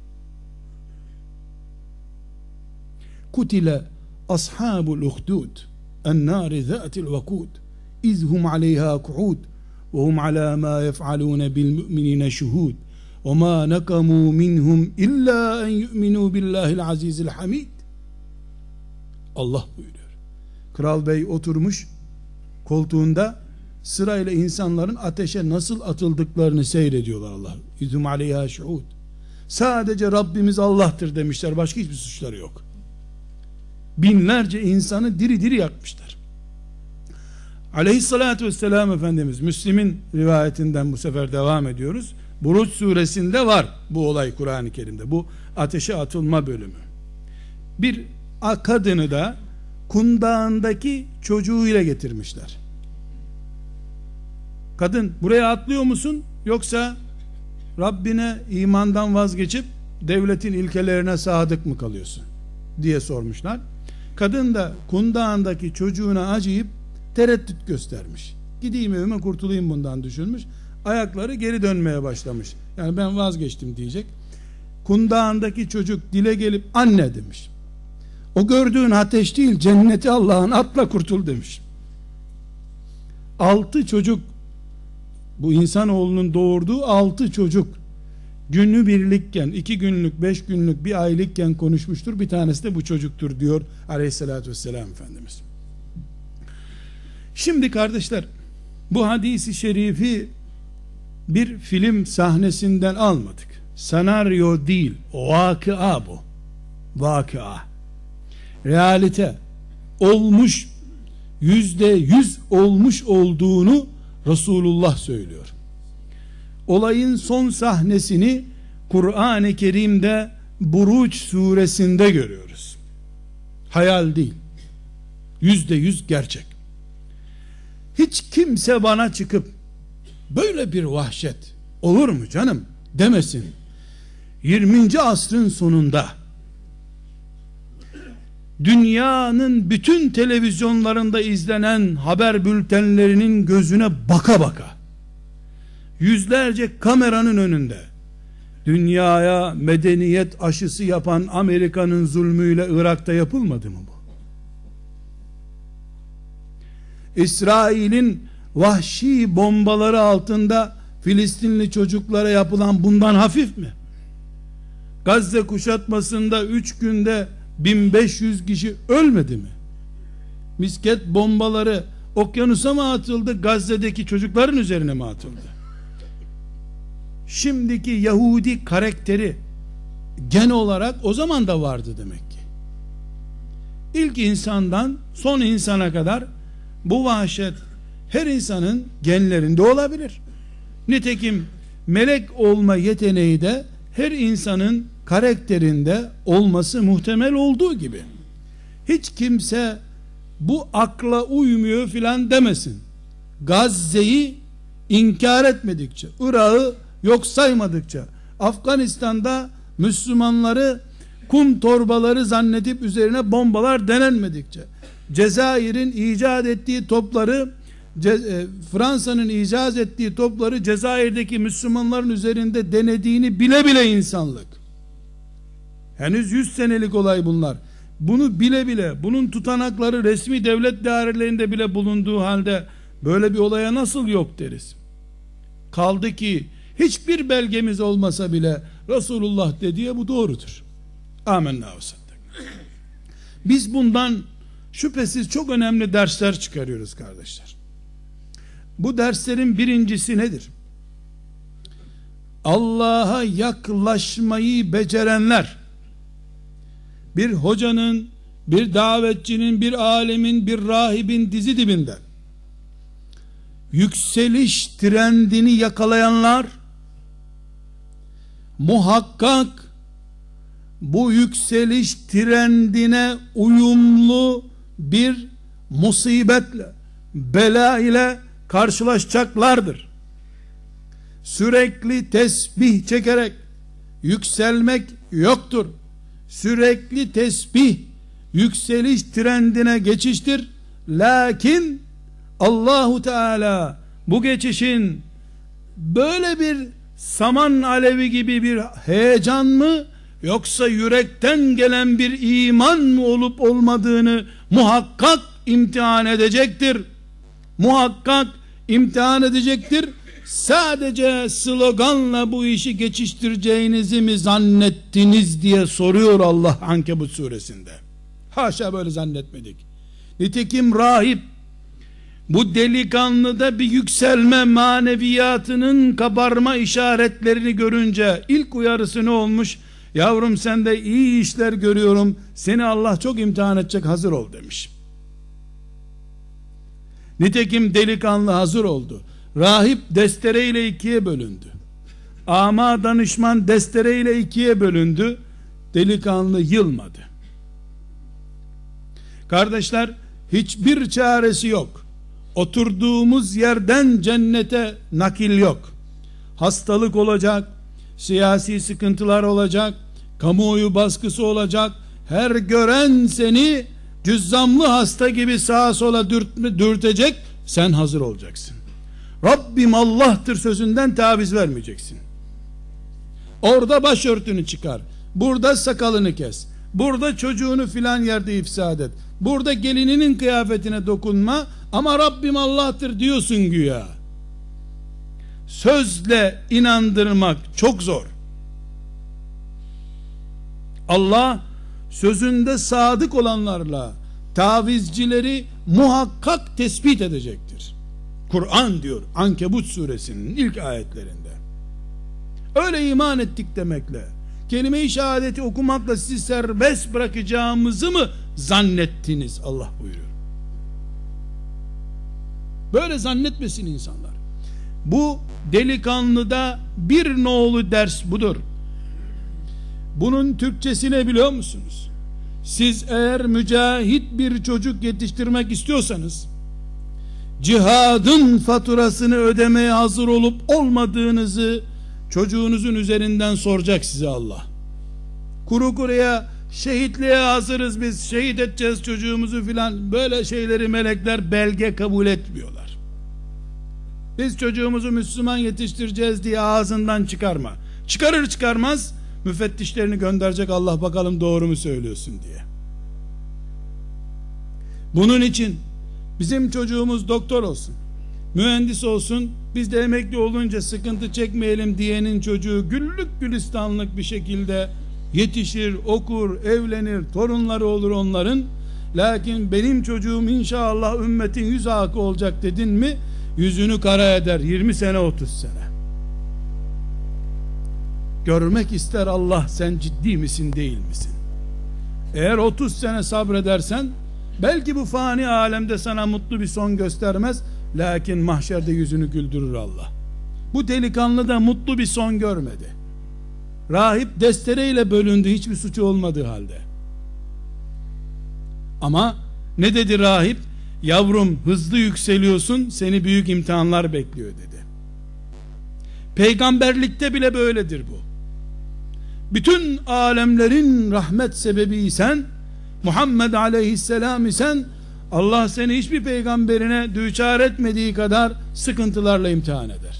Kutile ashabul uhdud en-nâri zâtil vakûd izhum aleyhâ ku'ûd ve hum alâ mâ yef'alûne bil mü'minîne şuhûd ve mâ nekamû minhum illâ en yu'minû billâhil azîzil hamîd. Allah buyuruyor. Kral bey oturmuş koltuğunda, sırayla insanların ateşe nasıl atıldıklarını seyrediyorlar Allah. İzum aleyha şuhud. Sadece Rabbimiz Allah'tır demişler. Başka hiçbir suçları yok. Binlerce insanı diri diri yakmışlar. Aleyhissalatü vesselam Efendimiz, Müslim'in rivayetinden bu sefer devam ediyoruz. Buruç suresinde var bu olay Kur'an-ı Kerim'de. Bu ateşe atılma bölümü. Bir kadını da kundağındaki çocuğuyla getirmişler. Kadın, buraya atlıyor musun yoksa Rabbine imandan vazgeçip devletin ilkelerine sadık mı kalıyorsun diye sormuşlar. Kadın da kundağındaki çocuğuna acıyıp tereddüt göstermiş. Gideyim evime kurtulayım bundan düşünmüş. Ayakları geri dönmeye başlamış. Yani ben vazgeçtim diyecek. Kundağındaki çocuk dile gelip anne demiş. O gördüğün ateş değil, cenneti Allah'ın, atla kurtul demiş. Altı çocuk, bu insanoğlunun doğurduğu altı çocuk günü birlikken, iki günlük, beş günlük, bir aylıkken konuşmuştur. Bir tanesi de bu çocuktur diyor Aleyhisselatü Vesselam Efendimiz. Şimdi kardeşler, bu hadisi şerifi bir film sahnesinden almadık. Senaryo değil, vakıa bu. Vakıa. Realite. Olmuş, yüzde yüz olmuş olduğunu Resulullah söylüyor. Olayın son sahnesini Kur'an-ı Kerim'de Buruç suresinde görüyoruz. Hayal değil. Yüzde yüz gerçek. Hiç kimse bana çıkıp böyle bir vahşet olur mu canım demesin. yirminci asrın sonunda dünyanın bütün televizyonlarında izlenen haber bültenlerinin gözüne baka baka, yüzlerce kameranın önünde dünyaya medeniyet aşısı yapan Amerika'nın zulmüyle Irak'ta yapılmadı mı bu? İsrail'in vahşi bombaları altında Filistinli çocuklara yapılan bundan hafif mi? Gazze kuşatmasında üç günde bin beş yüz kişi ölmedi mi? Misket bombaları okyanusa mı atıldı, Gazze'deki çocukların üzerine mi atıldı? Şimdiki Yahudi karakteri gen olarak o zaman da vardı demek ki. İlk insandan son insana kadar bu vahşet her insanın genlerinde olabilir. Nitekim melek olma yeteneği de her insanın karakterinde olması muhtemel olduğu gibi. Hiç kimse bu akla uymuyor filan demesin. Gazze'yi inkar etmedikçe, Irak'ı yok saymadıkça, Afganistan'da Müslümanları kum torbaları zannedip üzerine bombalar denenmedikçe, Cezayir'in icat ettiği topları, Fransa'nın icat ettiği topları Cezayir'deki Müslümanların üzerinde denediğini bile bile insanlık, henüz yüz senelik olay bunlar, bunu bile bile, bunun tutanakları resmi devlet dairelerinde bile bulunduğu halde böyle bir olaya nasıl yok deriz? Kaldı ki hiçbir belgemiz olmasa bile Resulullah dediği bu doğrudur. Amenna ve saddek. Biz bundan şüphesiz çok önemli dersler çıkarıyoruz kardeşler. Bu derslerin birincisi nedir? Allah'a yaklaşmayı becerenler, bir hocanın, bir davetçinin, bir alemin, bir rahibin dizi dibinde yükseliş trendini yakalayanlar, muhakkak bu yükseliş trendine uyumlu bir musibetle, bela ile karşılaşacaklardır. Sürekli tesbih çekerek yükselmek yoktur. Sürekli tesbih yükseliş trendine geçiştir. Lakin Allahu Teala bu geçişin böyle bir saman alevi gibi bir heyecan mı, yoksa yürekten gelen bir iman mı olup olmadığını muhakkak imtihan edecektir. Muhakkak imtihan edecektir. Sadece sloganla bu işi geçiştireceğinizi mi zannettiniz diye soruyor Allah Ankebut suresinde. Haşa, böyle zannetmedik. Nitekim rahip bu delikanlıda bir yükselme maneviyatının kabarma işaretlerini görünce ilk uyarısı ne olmuş? Yavrum sende iyi işler görüyorum, seni Allah çok imtihan edecek, hazır ol demiş. Nitekim delikanlı hazır oldu. Rahip destereyle ikiye bölündü. Ama danışman destereyle ikiye bölündü. Delikanlı yılmadı. Kardeşler, hiçbir çaresi yok. Oturduğumuz yerden cennete nakil yok. Hastalık olacak, siyasi sıkıntılar olacak, kamuoyu baskısı olacak. Her gören seni cüzzamlı hasta gibi sağa sola dürtme, dürtecek. Sen hazır olacaksın. Rabbim Allah'tır sözünden taviz vermeyeceksin. Orada başörtünü çıkar, burada sakalını kes, burada çocuğunu filan yerde ifsad et, burada gelininin kıyafetine dokunma, ama Rabbim Allah'tır diyorsun güya. Sözle inandırmak çok zor. Allah sözünde sadık olanlarla tavizcileri muhakkak tespit edecektir. Kur'an diyor Ankebut suresinin ilk ayetlerinde. Öyle iman ettik demekle, kelime-i şehadeti okumakla sizi serbest bırakacağımızı mı zannettiniz? Allah buyuruyor. Böyle zannetmesin insanlar. Bu delikanlıda bir nolu ders budur. Bunun Türkçesi ne biliyor musunuz? Siz eğer mücahit bir çocuk yetiştirmek istiyorsanız, cihadın faturasını ödemeye hazır olup olmadığınızı çocuğunuzun üzerinden soracak size Allah. Kuru kuruya şehitliğe hazırız biz, şehit edeceğiz çocuğumuzu filan, böyle şeyleri melekler belge kabul etmiyorlar. Biz çocuğumuzu Müslüman yetiştireceğiz diye ağzından çıkarma. Çıkarır çıkarmaz müfettişlerini gönderecek Allah, bakalım doğru mu söylüyorsun diye. Bunun için bizim çocuğumuz doktor olsun, mühendis olsun, biz de emekli olunca sıkıntı çekmeyelim diyenin çocuğu güllük gülistanlık bir şekilde yetişir, okur, evlenir, torunları olur onların. Lakin benim çocuğum inşallah ümmetin yüz akı olacak dedin mi, yüzünü kara eder yirmi sene otuz sene. Görmek ister Allah, sen ciddi misin değil misin? Eğer otuz sene sabredersen belki bu fani alemde sana mutlu bir son göstermez, lakin mahşerde yüzünü güldürür Allah. Bu delikanlı da mutlu bir son görmedi. Rahip destereyle bölündü, hiçbir suçu olmadığı halde. Ama ne dedi rahip? Yavrum hızlı yükseliyorsun, seni büyük imtihanlar bekliyor dedi. Peygamberlikte bile böyledir bu. Bütün alemlerin rahmet sebebiysen, Muhammed aleyhisselam isen, Allah seni hiçbir peygamberine düçar etmediği kadar sıkıntılarla imtihan eder.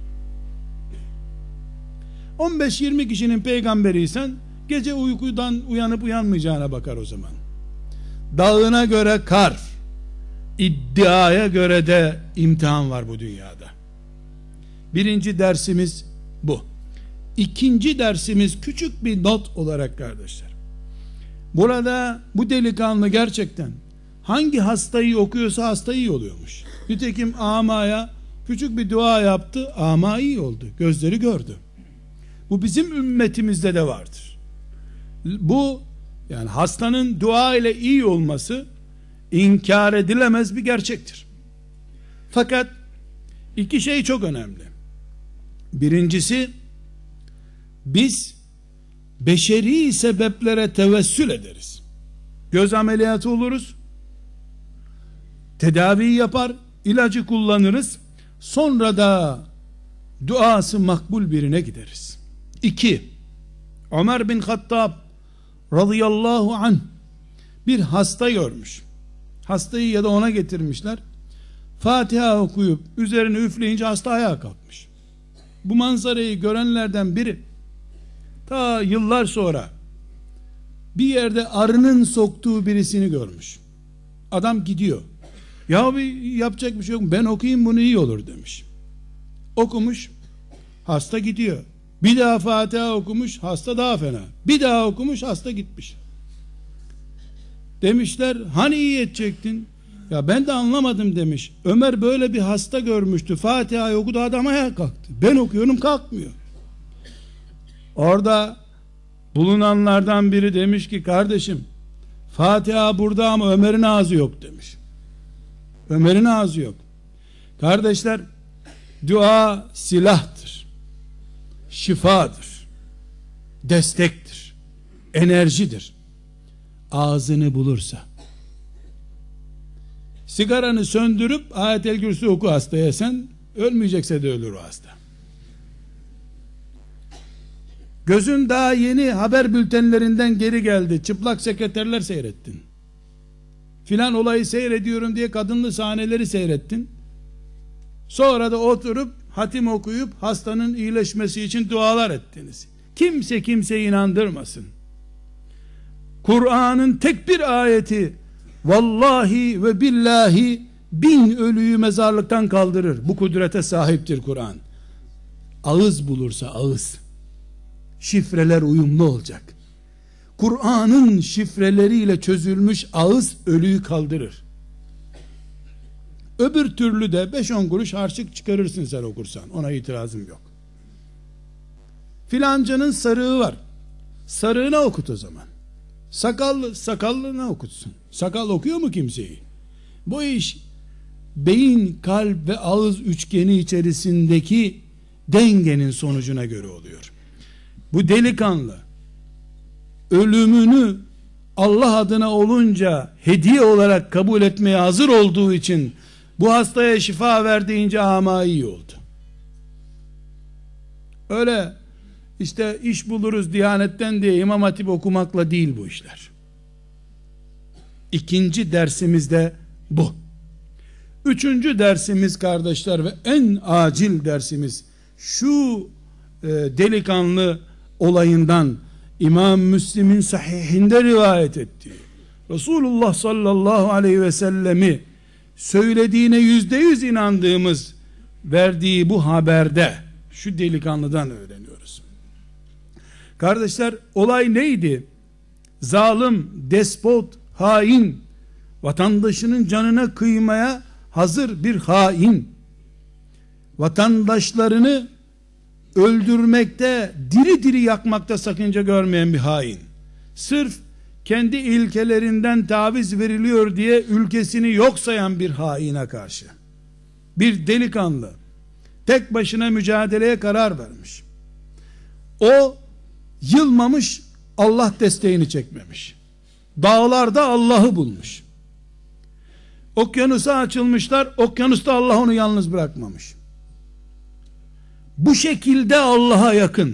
on beş yirmi kişinin peygamberiysen gece uykudan uyanıp uyanmayacağına bakar o zaman. Dağına göre kar, iddiaya göre de imtihan var bu dünyada. Birinci dersimiz bu. İkinci dersimiz küçük bir not olarak kardeşler. Burada bu delikanlı gerçekten hangi hastayı okuyorsa hasta iyi oluyormuş. Nitekim amaya küçük bir dua yaptı, ama iyi oldu, gözleri gördü. Bu bizim ümmetimizde de vardır. Bu, yani hastanın dua ile iyi olması inkar edilemez bir gerçektir. Fakat iki şey çok önemli. Birincisi, biz beşeri sebeplere tevessül ederiz. Göz ameliyatı oluruz, tedavi yapar, ilacı kullanırız, sonra da duası makbul birine gideriz. İki, Ömer bin Hattab radıyallahu anh bir hasta görmüş. Hastayı ya da ona getirmişler. Fatiha okuyup üzerine üfleyince hasta ayağa kalkmış. Bu manzarayı görenlerden biri ta yıllar sonra bir yerde arının soktuğu birisini görmüş. Adam gidiyor. Ya bir yapacak bir şey yok, ben okuyayım bunu, iyi olur demiş. Okumuş, hasta gidiyor. Bir daha Fatiha okumuş, hasta daha fena. Bir daha okumuş, hasta gitmiş. Demişler, hani iyi edecektin? Ya ben de anlamadım demiş. Ömer böyle bir hasta görmüştü. Fatiha'yı okudu, adam ayağa kalktı. Ben okuyorum, kalkmıyor. Orada bulunanlardan biri demiş ki, kardeşim Fatiha burada ama Ömer'in ağzı yok demiş. Ömer'in ağzı yok. Kardeşler, dua silahtır, şifadır, destektir, enerjidir. Ağzını bulursa. Sigaranı söndürüp Ayet-el Kürsü oku hastaya, sen ölmeyecekse de ölür o hasta. Gözün daha yeni haber bültenlerinden geri geldi, çıplak sekreterler seyrettin. Filan olayı seyrediyorum diye kadınlı sahneleri seyrettin. Sonra da oturup hatim okuyup hastanın iyileşmesi için dualar ettiniz. Kimse kimseyi inandırmasın. Kur'an'ın tek bir ayeti vallahi ve billahi bin ölüyü mezarlıktan kaldırır. Bu kudrete sahiptir Kur'an. Ağız bulursa ağız. Şifreler uyumlu olacak. Kur'an'ın şifreleriyle çözülmüş ağız ölüyü kaldırır. Öbür türlü de beş on kuruş harçlık çıkarırsın sen okursan. Ona itirazım yok. Filancanın sarığı var. Sarığına okut o zaman. Sakallı, sakallına okutsun. Sakal okuyor mu kimseyi? Bu iş beyin, kalp ve ağız üçgeni içerisindeki dengenin sonucuna göre oluyor. Bu delikanlı ölümünü Allah adına olunca hediye olarak kabul etmeye hazır olduğu için bu hastaya şifa ver deyince ama iyi oldu. Öyle işte iş buluruz Diyanet'ten diye İmam Hatip okumakla değil bu işler. İkinci dersimiz de bu. Üçüncü dersimiz kardeşler ve en acil dersimiz şu e, delikanlı olayından İmam Müslim'in sahihinde rivayet ettiği Resulullah sallallahu aleyhi ve sellemi söylediğine yüzde yüz inandığımız verdiği bu haberde şu delikanlıdan öğreniyoruz. Kardeşler, olay neydi? Zalim, despot, hain, vatandaşının canına kıymaya hazır bir hain, vatandaşlarını öldürmekte, diri diri yakmakta sakınca görmeyen bir hain, sırf kendi ilkelerinden taviz veriliyor diye ülkesini yok sayan bir haine karşı bir delikanlı tek başına mücadeleye karar vermiş. O yılmamış, Allah desteğini çekmemiş. Dağlarda Allah'ı bulmuş. Okyanusa açılmışlar, okyanusta Allah onu yalnız bırakmamış. Bu şekilde Allah'a yakın.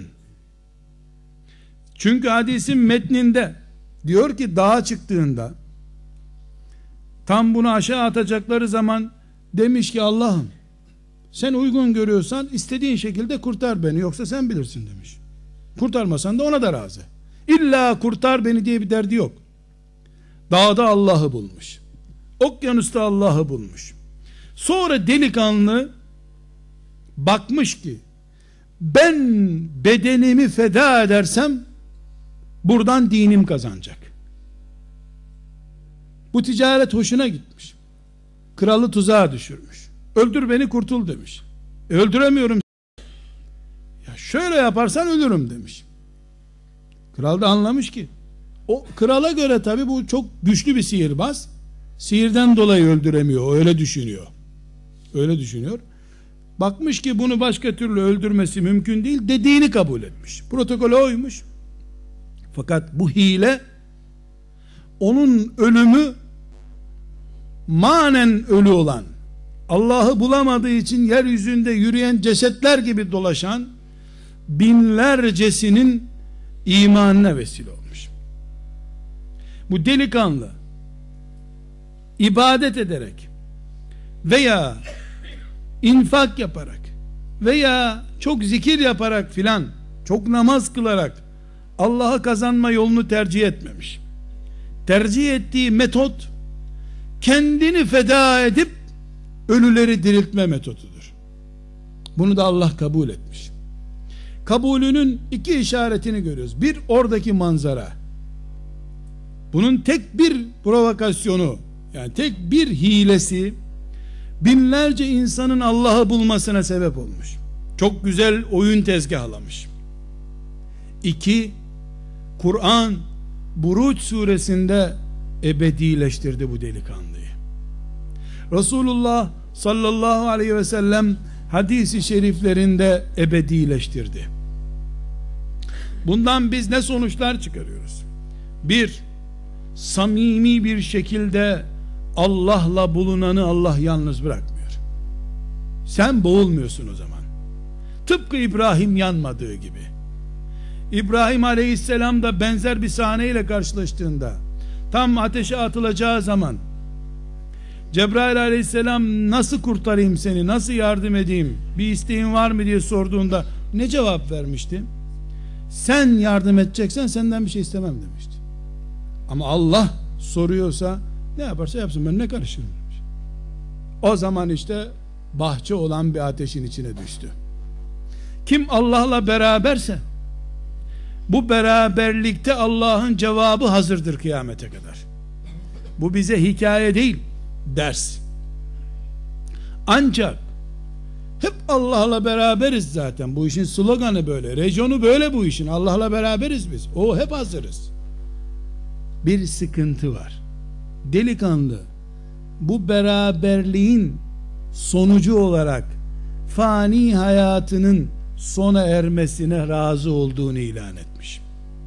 Çünkü hadisin metninde diyor ki, dağa çıktığında tam bunu aşağı atacakları zaman demiş ki, Allah'ım sen uygun görüyorsan istediğin şekilde kurtar beni, yoksa sen bilirsin demiş. Kurtarmasan da ona da razı. İlla kurtar beni diye bir derdi yok. Dağda Allah'ı bulmuş, okyanusta Allah'ı bulmuş. Sonra delikanlı bakmış ki, ben bedenimi feda edersem buradan dinim kazanacak. Bu ticaret hoşuna gitmiş. Kralı tuzağa düşürmüş. Öldür beni, kurtul demiş. E, öldüremiyorum. Ya şöyle yaparsan ölürüm demiş. Kral da anlamış ki, o krala göre tabi bu çok güçlü bir sihirbaz. Sihirden dolayı öldüremiyor. Öyle düşünüyor. Öyle düşünüyor. Bakmış ki bunu başka türlü öldürmesi mümkün değil, dediğini kabul etmiş. Protokolü oymuş. Fakat bu hile onun ölümü manen ölü olan, Allah'ı bulamadığı için yeryüzünde yürüyen cesetler gibi dolaşan binlercesinin imanına vesile olmuş. Bu delikanlı ibadet ederek veya infak yaparak veya çok zikir yaparak filan, çok namaz kılarak Allah'ı kazanma yolunu tercih etmemiş. Tercih ettiği metot kendini feda edip ölüleri diriltme metodudur. Bunu da Allah kabul etmiş. Kabulünün iki işaretini görüyoruz. Bir, oradaki manzara. Bunun tek bir provokasyonu, Yani tek bir hilesi binlerce insanın Allah'ı bulmasına sebep olmuş. Çok güzel oyun tezgahlamış. İki, Kur'an Buruç suresinde ebedileştirdi bu delikanlıyı. Resulullah sallallahu aleyhi ve sellem hadisi şeriflerinde ebedileştirdi. Bundan biz ne sonuçlar çıkarıyoruz? Bir, samimi bir şekilde Allah'la bulunanı Allah yalnız bırakmıyor. Sen boğulmuyorsun o zaman. Tıpkı İbrahim yanmadığı gibi. İbrahim aleyhisselam da benzer bir sahneyle karşılaştığında, tam ateşe atılacağı zaman Cebrail aleyhisselam nasıl kurtarayım seni, nasıl yardım edeyim, bir isteğin var mı diye sorduğunda ne cevap vermişti? Sen yardım edeceksen senden bir şey istemem demişti. Ama Allah soruyorsa ne yaparsa yapsın, ben ne karışırım demiş. O zaman işte bahçe olan bir ateşin içine düştü. Kim Allah'la beraberse bu beraberlikte Allah'ın cevabı hazırdır kıyamete kadar. Bu bize hikaye değil, ders. Ancak hep Allah'la beraberiz zaten. Bu işin sloganı böyle. Rejonu böyle bu işin. Allah'la beraberiz biz. O hep hazırız. Bir sıkıntı var. Delikanlı bu beraberliğin sonucu olarak fani hayatının sona ermesine razı olduğunu ilan etmiş.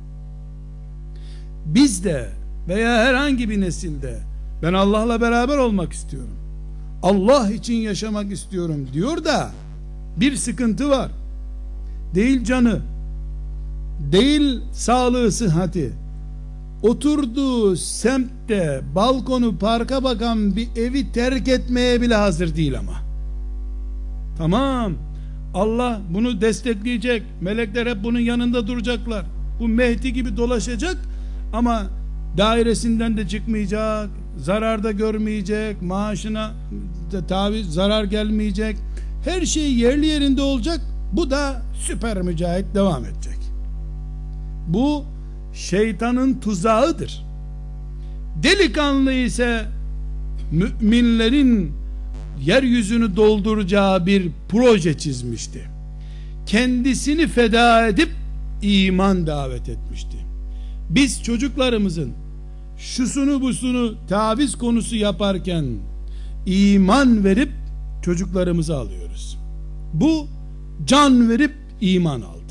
Biz de veya herhangi bir nesilde ben Allah'la beraber olmak istiyorum, Allah için yaşamak istiyorum diyor da bir sıkıntı var. Değil canı, değil sağlığı, sıhhati, oturduğu semtte balkonu parka bakan bir evi terk etmeye bile hazır değil ama. Tamam, Allah bunu destekleyecek, melekler hep bunun yanında duracaklar, bu Mehdi gibi dolaşacak ama dairesinden de çıkmayacak, zararda görmeyecek, maaşına tabi zarar gelmeyecek, her şey yerli yerinde olacak. Bu da süper mücahit devam edecek. Bu şeytanın tuzağıdır. Delikanlı ise müminlerin yeryüzünü dolduracağı bir proje çizmişti. Kendisini feda edip iman davet etmişti. Biz çocuklarımızın şusunu busunu taviz konusu yaparken iman verip çocuklarımızı alıyoruz. Bu can verip iman aldı.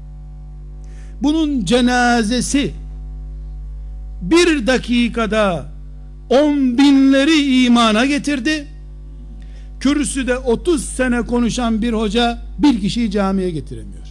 Bunun cenazesi bir dakikada on binleri imana getirdi. Kürsüde otuz sene konuşan bir hoca bir kişiyi camiye getiremiyor.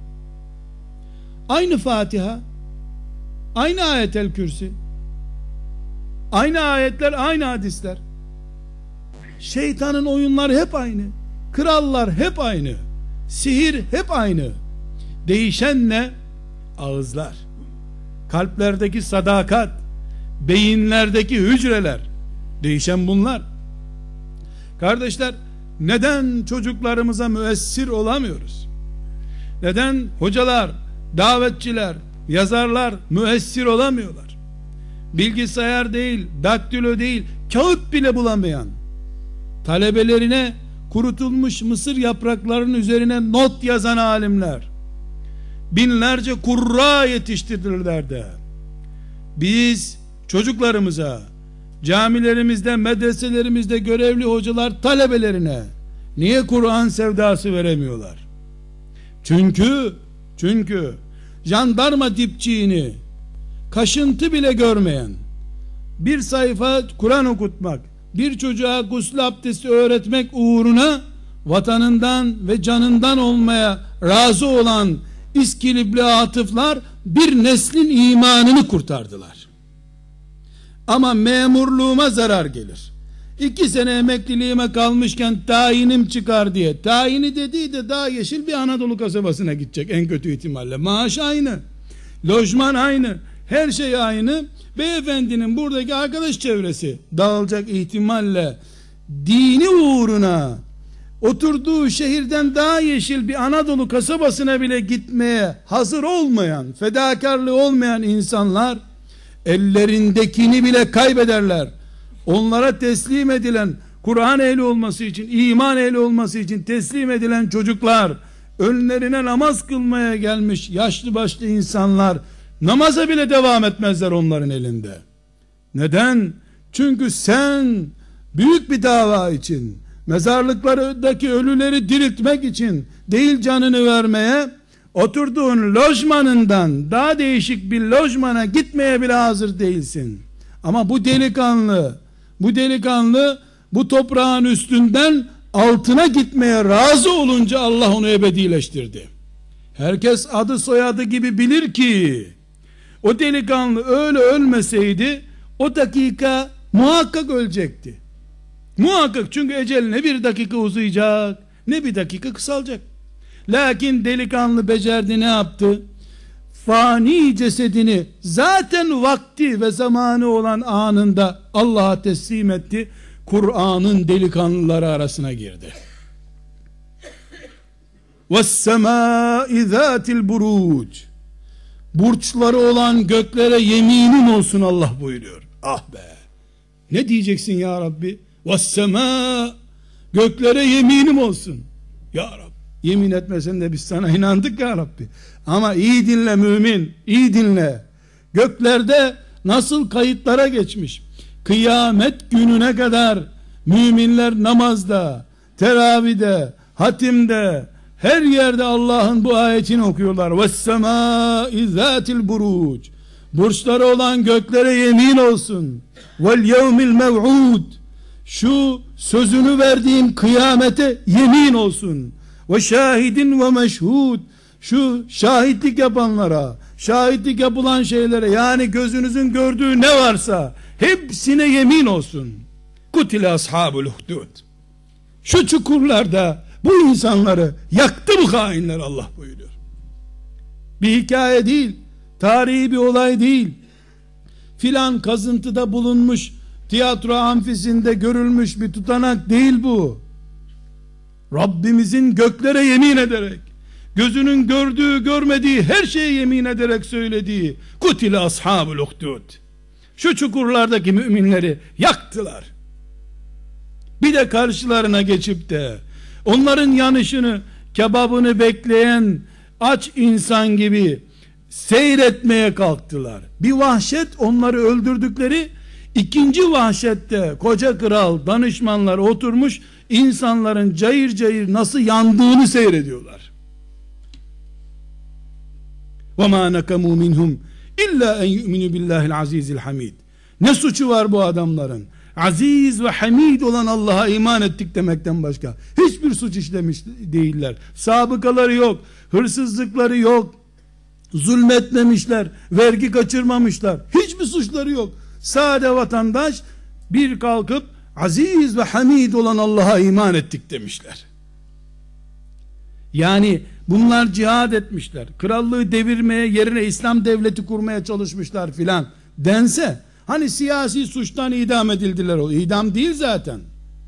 Aynı Fatiha, aynı ayetel kürsi, aynı ayetler, aynı hadisler. Şeytanın oyunları hep aynı. Krallar hep aynı. Sihir hep aynı. Değişen ne? Ağızlar. Kalplerdeki sadakat, beyinlerdeki hücreler. Değişen bunlar. Kardeşler, neden çocuklarımıza müessir olamıyoruz? Neden hocalar, davetçiler, yazarlar müessir olamıyorlar? Bilgisayar değil, daktilo değil, kağıt bile bulamayan talebelerine kurutulmuş mısır yapraklarının üzerine not yazan alimler, binlerce kurra yetiştirdiler de biz çocuklarımıza, camilerimizde, medreselerimizde görevli hocalar talebelerine niye Kur'an sevdası veremiyorlar? Çünkü çünkü jandarma dipçiğini kaşıntı bile görmeyen, bir sayfa Kur'an okutmak, bir çocuğa gusül abdesti öğretmek uğruna vatanından ve canından olmaya razı olan İskilipli atıflar bir neslin imanını kurtardılar. Ama memurluğuma zarar gelir, İki sene emekliliğime kalmışken tayinim çıkar diye, tayini dediği de daha yeşil bir Anadolu kasabasına gidecek en kötü ihtimalle. Maaş aynı, lojman aynı, her şey aynı. Beyefendinin buradaki arkadaş çevresi dağılacak ihtimalle, dini uğruna oturduğu şehirden daha yeşil bir Anadolu kasabasına bile gitmeye hazır olmayan, fedakarlığı olmayan insanlar ellerindekini bile kaybederler. onlara teslim edilen, Kur'an ehli olması için, iman ehli olması için teslim edilen çocuklar, önlerine namaz kılmaya gelmiş yaşlı başlı insanlar namaza bile devam etmezler onların elinde. Neden? Çünkü sen büyük bir dava için, mezarlıklardaki ölüleri diriltmek için değil, canını vermeye, oturduğun lojmanından daha değişik bir lojmana gitmeye bile hazır değilsin. Ama bu delikanlı, bu delikanlı bu toprağın üstünden altına gitmeye razı olunca Allah onu ebedileştirdi. Herkes adı soyadı gibi bilir ki o delikanlı öyle ölmeseydi o dakika muhakkak ölecekti. Muhakkak, çünkü ecel ne bir dakika uzayacak ne bir dakika kısalacak. Lakin delikanlı becerdi, ne yaptı? Fani cesedini zaten vakti ve zamanı olan anında Allah'a teslim etti. Kur'an'ın delikanlıları arasına girdi. وَالسَّمَاءِ ذَاتِ الْبُرُوجِ, burçları olan göklere yeminim olsun Allah buyuruyor. Ah be! Ne diyeceksin ya Rabbi? وَالسَّمَاءِ, göklere yeminim olsun. Ya Rabbi, yemin etmesen de biz sana inandık ya Rabbi. Ama iyi dinle mümin, iyi dinle. Göklerde nasıl kayıtlara geçmiş? Kıyamet gününe kadar müminler namazda, teravide, hatimde, her yerde Allah'ın bu ayetini okuyorlar. وَالسَّمَاءِ ذَاتِ الْبُرُوجِ, burçları olan göklere yemin olsun. وَالْيَوْمِ الْمَوْعُودِ, şu sözünü verdiğim kıyamete yemin olsun. وَشَاهِدٍ وَمَشْهُودٍ, şu şahitlik yapanlara, şahitlik yapılan şeylere, yani gözünüzün gördüğü ne varsa hepsine yemin olsun. Kutile ashabul uhdud, şu çukurlarda bu insanları yaktı bu hainler Allah buyuruyor. Bir hikaye değil, tarihi bir olay değil, filan kazıntıda bulunmuş, tiyatro amfisinde görülmüş bir tutanak değil bu. Rabbimizin göklere yemin ederek, gözünün gördüğü görmediği her şeye yemin ederek söylediği kutile ashabul uhdud, şu çukurlardaki müminleri yaktılar. Bir de karşılarına geçip de onların yanışını, kebabını bekleyen aç insan gibi seyretmeye kalktılar. Bir vahşet onları öldürdükleri, ikinci vahşette koca kral, danışmanlar oturmuş insanların cayır cayır nasıl yandığını seyrediyorlar. وَمَا نَكَمُوا مِنْهُمْ اِلَّا اَنْ يُؤْمِنُوا بِاللّٰهِ الْعَز۪يزِ الْحَم۪يدِ, ne suçu var bu adamların? Aziz ve hamid olan Allah'a iman ettik demekten başka hiçbir suç işlemiş değiller. Sabıkaları yok, hırsızlıkları yok, zulmetmemişler, vergi kaçırmamışlar, hiçbir suçları yok. Sade vatandaş bir kalkıp aziz ve hamid olan Allah'a iman ettik demişler. Yani bunlar cihad etmişler, krallığı devirmeye, yerine İslam devleti kurmaya çalışmışlar filan dense, hani siyasi suçtan idam edildiler, o idam değil zaten.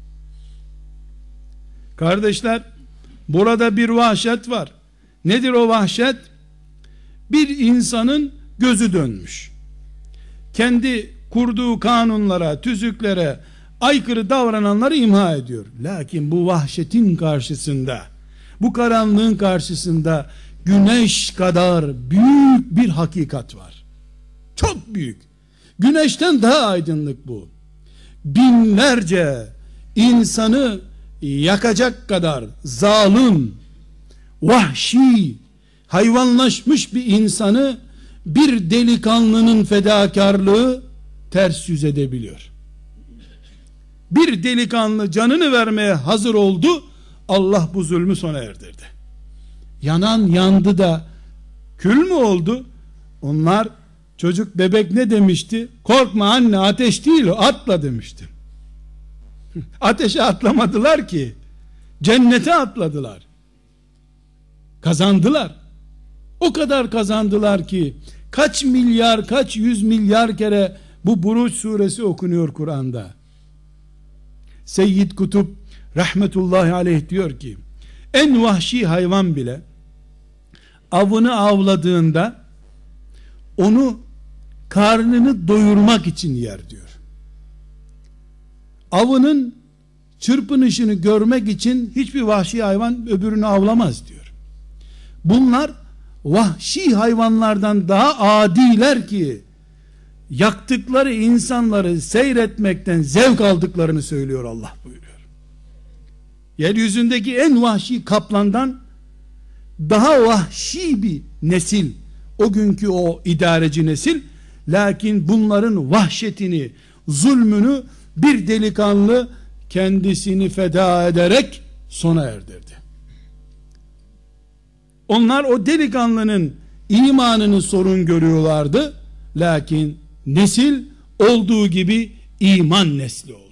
Kardeşler, burada bir vahşet var. Nedir o vahşet? Bir insanın gözü dönmüş, kendi kurduğu kanunlara, tüzüklere aykırı davrananları imha ediyor. Lakin bu vahşetin karşısında, bu karanlığın karşısında güneş kadar büyük bir hakikat var. Çok büyük. Güneşten daha aydınlık bu. Binlerce insanı yakacak kadar zalim, vahşi, hayvanlaşmış bir insanı bir delikanlının fedakarlığı ters yüz edebiliyor. Bir delikanlı canını vermeye hazır oldu, Allah bu zulmü sona erdirdi. Yanan yandı da kül mü oldu? Onlar, çocuk bebek ne demişti? Korkma anne, ateş değil o, atla demişti. Ateşe atlamadılar ki, cennete atladılar. Kazandılar. O kadar kazandılar ki kaç milyar, kaç yüz milyar kere bu Buruç suresi okunuyor Kur'an'da. Seyyid Kutup rahmetullahi aleyh diyor ki, en vahşi hayvan bile avını avladığında onu karnını doyurmak için yer diyor. avının çırpınışını görmek için hiçbir vahşi hayvan öbürünü avlamaz diyor. Bunlar vahşi hayvanlardan daha adiler ki yaktıkları insanları seyretmekten zevk aldıklarını söylüyor Allah buyuruyor. Yeryüzündeki en vahşi kaplandan daha vahşi bir nesil o günkü o idareci nesil, lakin bunların vahşetini, zulmünü bir delikanlı kendisini feda ederek sona erdirdi. Onlar o delikanlının imanını sorun görüyorlardı, lakin nesil olduğu gibi iman nesli oldu.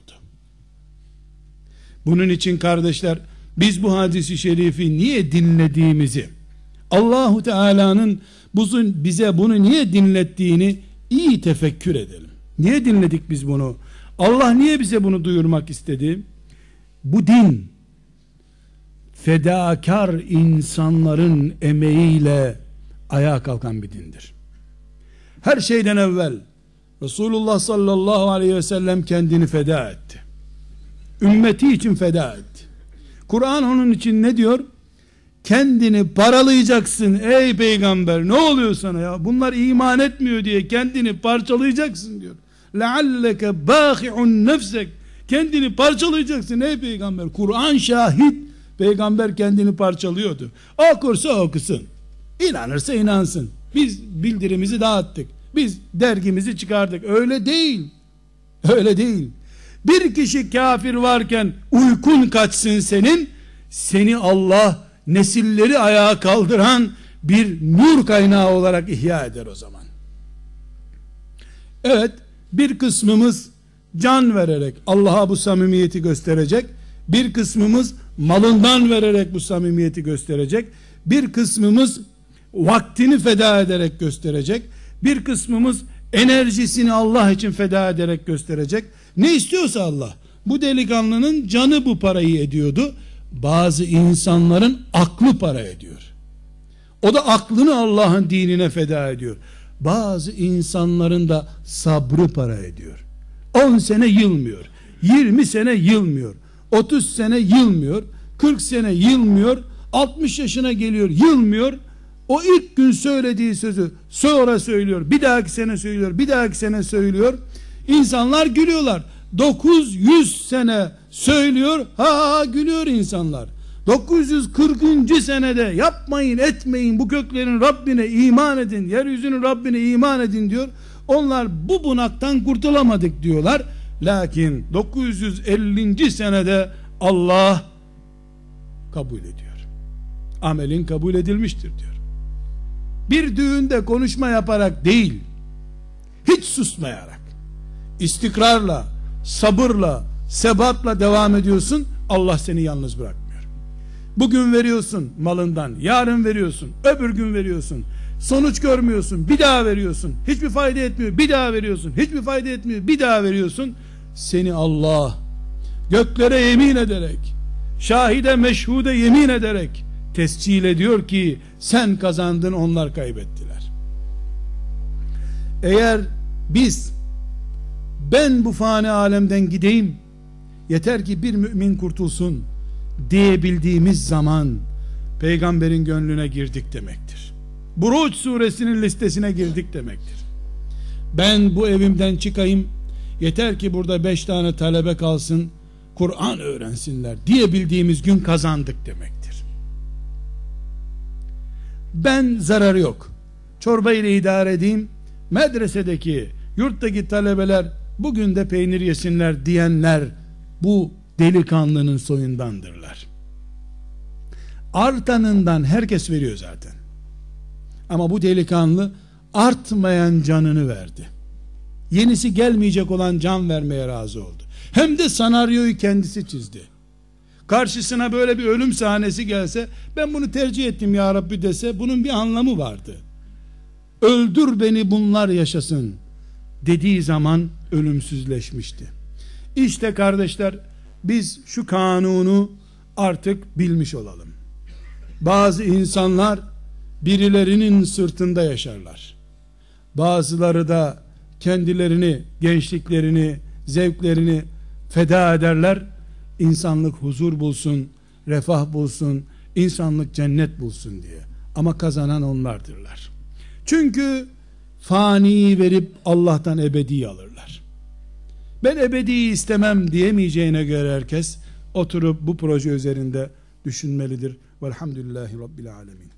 Bunun için kardeşler, biz bu hadisi şerifi niye dinlediğimizi, Allahu Teala'nın bize bunu niye dinlettiğini iyi tefekkür edelim. Niye dinledik biz bunu? Allah niye bize bunu duyurmak istedi? Bu din fedakar insanların emeğiyle ayağa kalkan bir dindir. Her şeyden evvel Resulullah sallallahu aleyhi ve sellem kendini feda etti. Ümmeti için feda etti. Kur'an onun için ne diyor? Kendini paralayacaksın ey peygamber. Ne oluyor sana ya? Bunlar iman etmiyor diye kendini parçalayacaksın diyor. لَعَلَّكَ بَاخِعُ نَفْسَكَ Kendini parçalayacaksın ey peygamber. Kur'an şahit. Peygamber kendini parçalıyordu. Okursa okusun. İnanırsa inansın. Biz bildirimizi dağıttık. Biz dergimizi çıkardık. Öyle değil. Öyle değil. Bir kişi kafir varken uykun kaçsın senin. Seni Allah nesilleri ayağa kaldıran bir nur kaynağı olarak ihya eder o zaman. Evet, bir kısmımız can vererek Allah'a bu samimiyeti gösterecek. Bir kısmımız malından vererek bu samimiyeti gösterecek. Bir kısmımız vaktini feda ederek gösterecek. Bir kısmımız enerjisini Allah için feda ederek gösterecek. Ne istiyorsa Allah. Bu delikanlının canı bu parayı ediyordu. Bazı insanların aklı para ediyor. O da aklını Allah'ın dinine feda ediyor. Bazı insanların da sabrı para ediyor. on sene yılmıyor. yirmi sene yılmıyor. otuz sene yılmıyor. kırk sene yılmıyor. altmış yaşına geliyor yılmıyor. O ilk gün söylediği sözü sonra söylüyor. Bir dahaki sene söylüyor. Bir dahaki sene söylüyor. İnsanlar gülüyorlar. dokuz yüz sene söylüyor. Ha ha gülüyor insanlar. dokuz yüz kırkıncı senede yapmayın etmeyin bu köklerin Rabbine iman edin. Yeryüzünün Rabbine iman edin diyor. Onlar bu bunaktan kurtulamadık diyorlar. Lakin dokuz yüz ellinci senede Allah kabul ediyor. Amelin kabul edilmiştir diyor. Bir düğünde konuşma yaparak değil, hiç susmayarak, istikrarla, sabırla, sebatla devam ediyorsun, Allah seni yalnız bırakmıyor. Bugün veriyorsun malından, yarın veriyorsun, öbür gün veriyorsun, sonuç görmüyorsun, bir daha veriyorsun, hiçbir fayda etmiyor, bir daha veriyorsun, hiçbir fayda etmiyor, bir daha veriyorsun. Seni Allah göklere yemin ederek, şahide meşhude yemin ederek tescil ediyor ki sen kazandın, onlar kaybettiler. Eğer biz ben bu fani alemden gideyim, yeter ki bir mümin kurtulsun diyebildiğimiz zaman peygamberin gönlüne girdik demektir. Buruç suresinin listesine girdik demektir. Ben bu evimden çıkayım, yeter ki burada beş tane talebe kalsın, Kur'an öğrensinler diyebildiğimiz gün kazandık demektir. Ben zararı yok, çorba ile idare edeyim, medresedeki, yurttaki talebeler bugün de peynir yesinler diyenler bu delikanlının soyundandırlar. Artanından herkes veriyor zaten. Ama bu delikanlı artmayan canını verdi. Yenisi gelmeyecek olan can vermeye razı oldu. Hem de senaryoyu kendisi çizdi. Karşısına böyle bir ölüm sahnesi gelse, ben bunu tercih ettim ya Rabbi dese, bunun bir anlamı vardı. Öldür beni bunlar yaşasın dediği zaman ölümsüzleşmişti. İşte kardeşler, biz şu kanunu artık bilmiş olalım. Bazı insanlar birilerinin sırtında yaşarlar. Bazıları da kendilerini, gençliklerini, zevklerini feda ederler. İnsanlık huzur bulsun, refah bulsun, insanlık cennet bulsun diye. Ama kazanan onlardırlar. Çünkü fani verip Allah'tan ebedi alırlar. Ben ebedi istemem diyemeyeceğine göre herkes oturup bu proje üzerinde düşünmelidir. Velhamdülillahi Rabbil Alemin.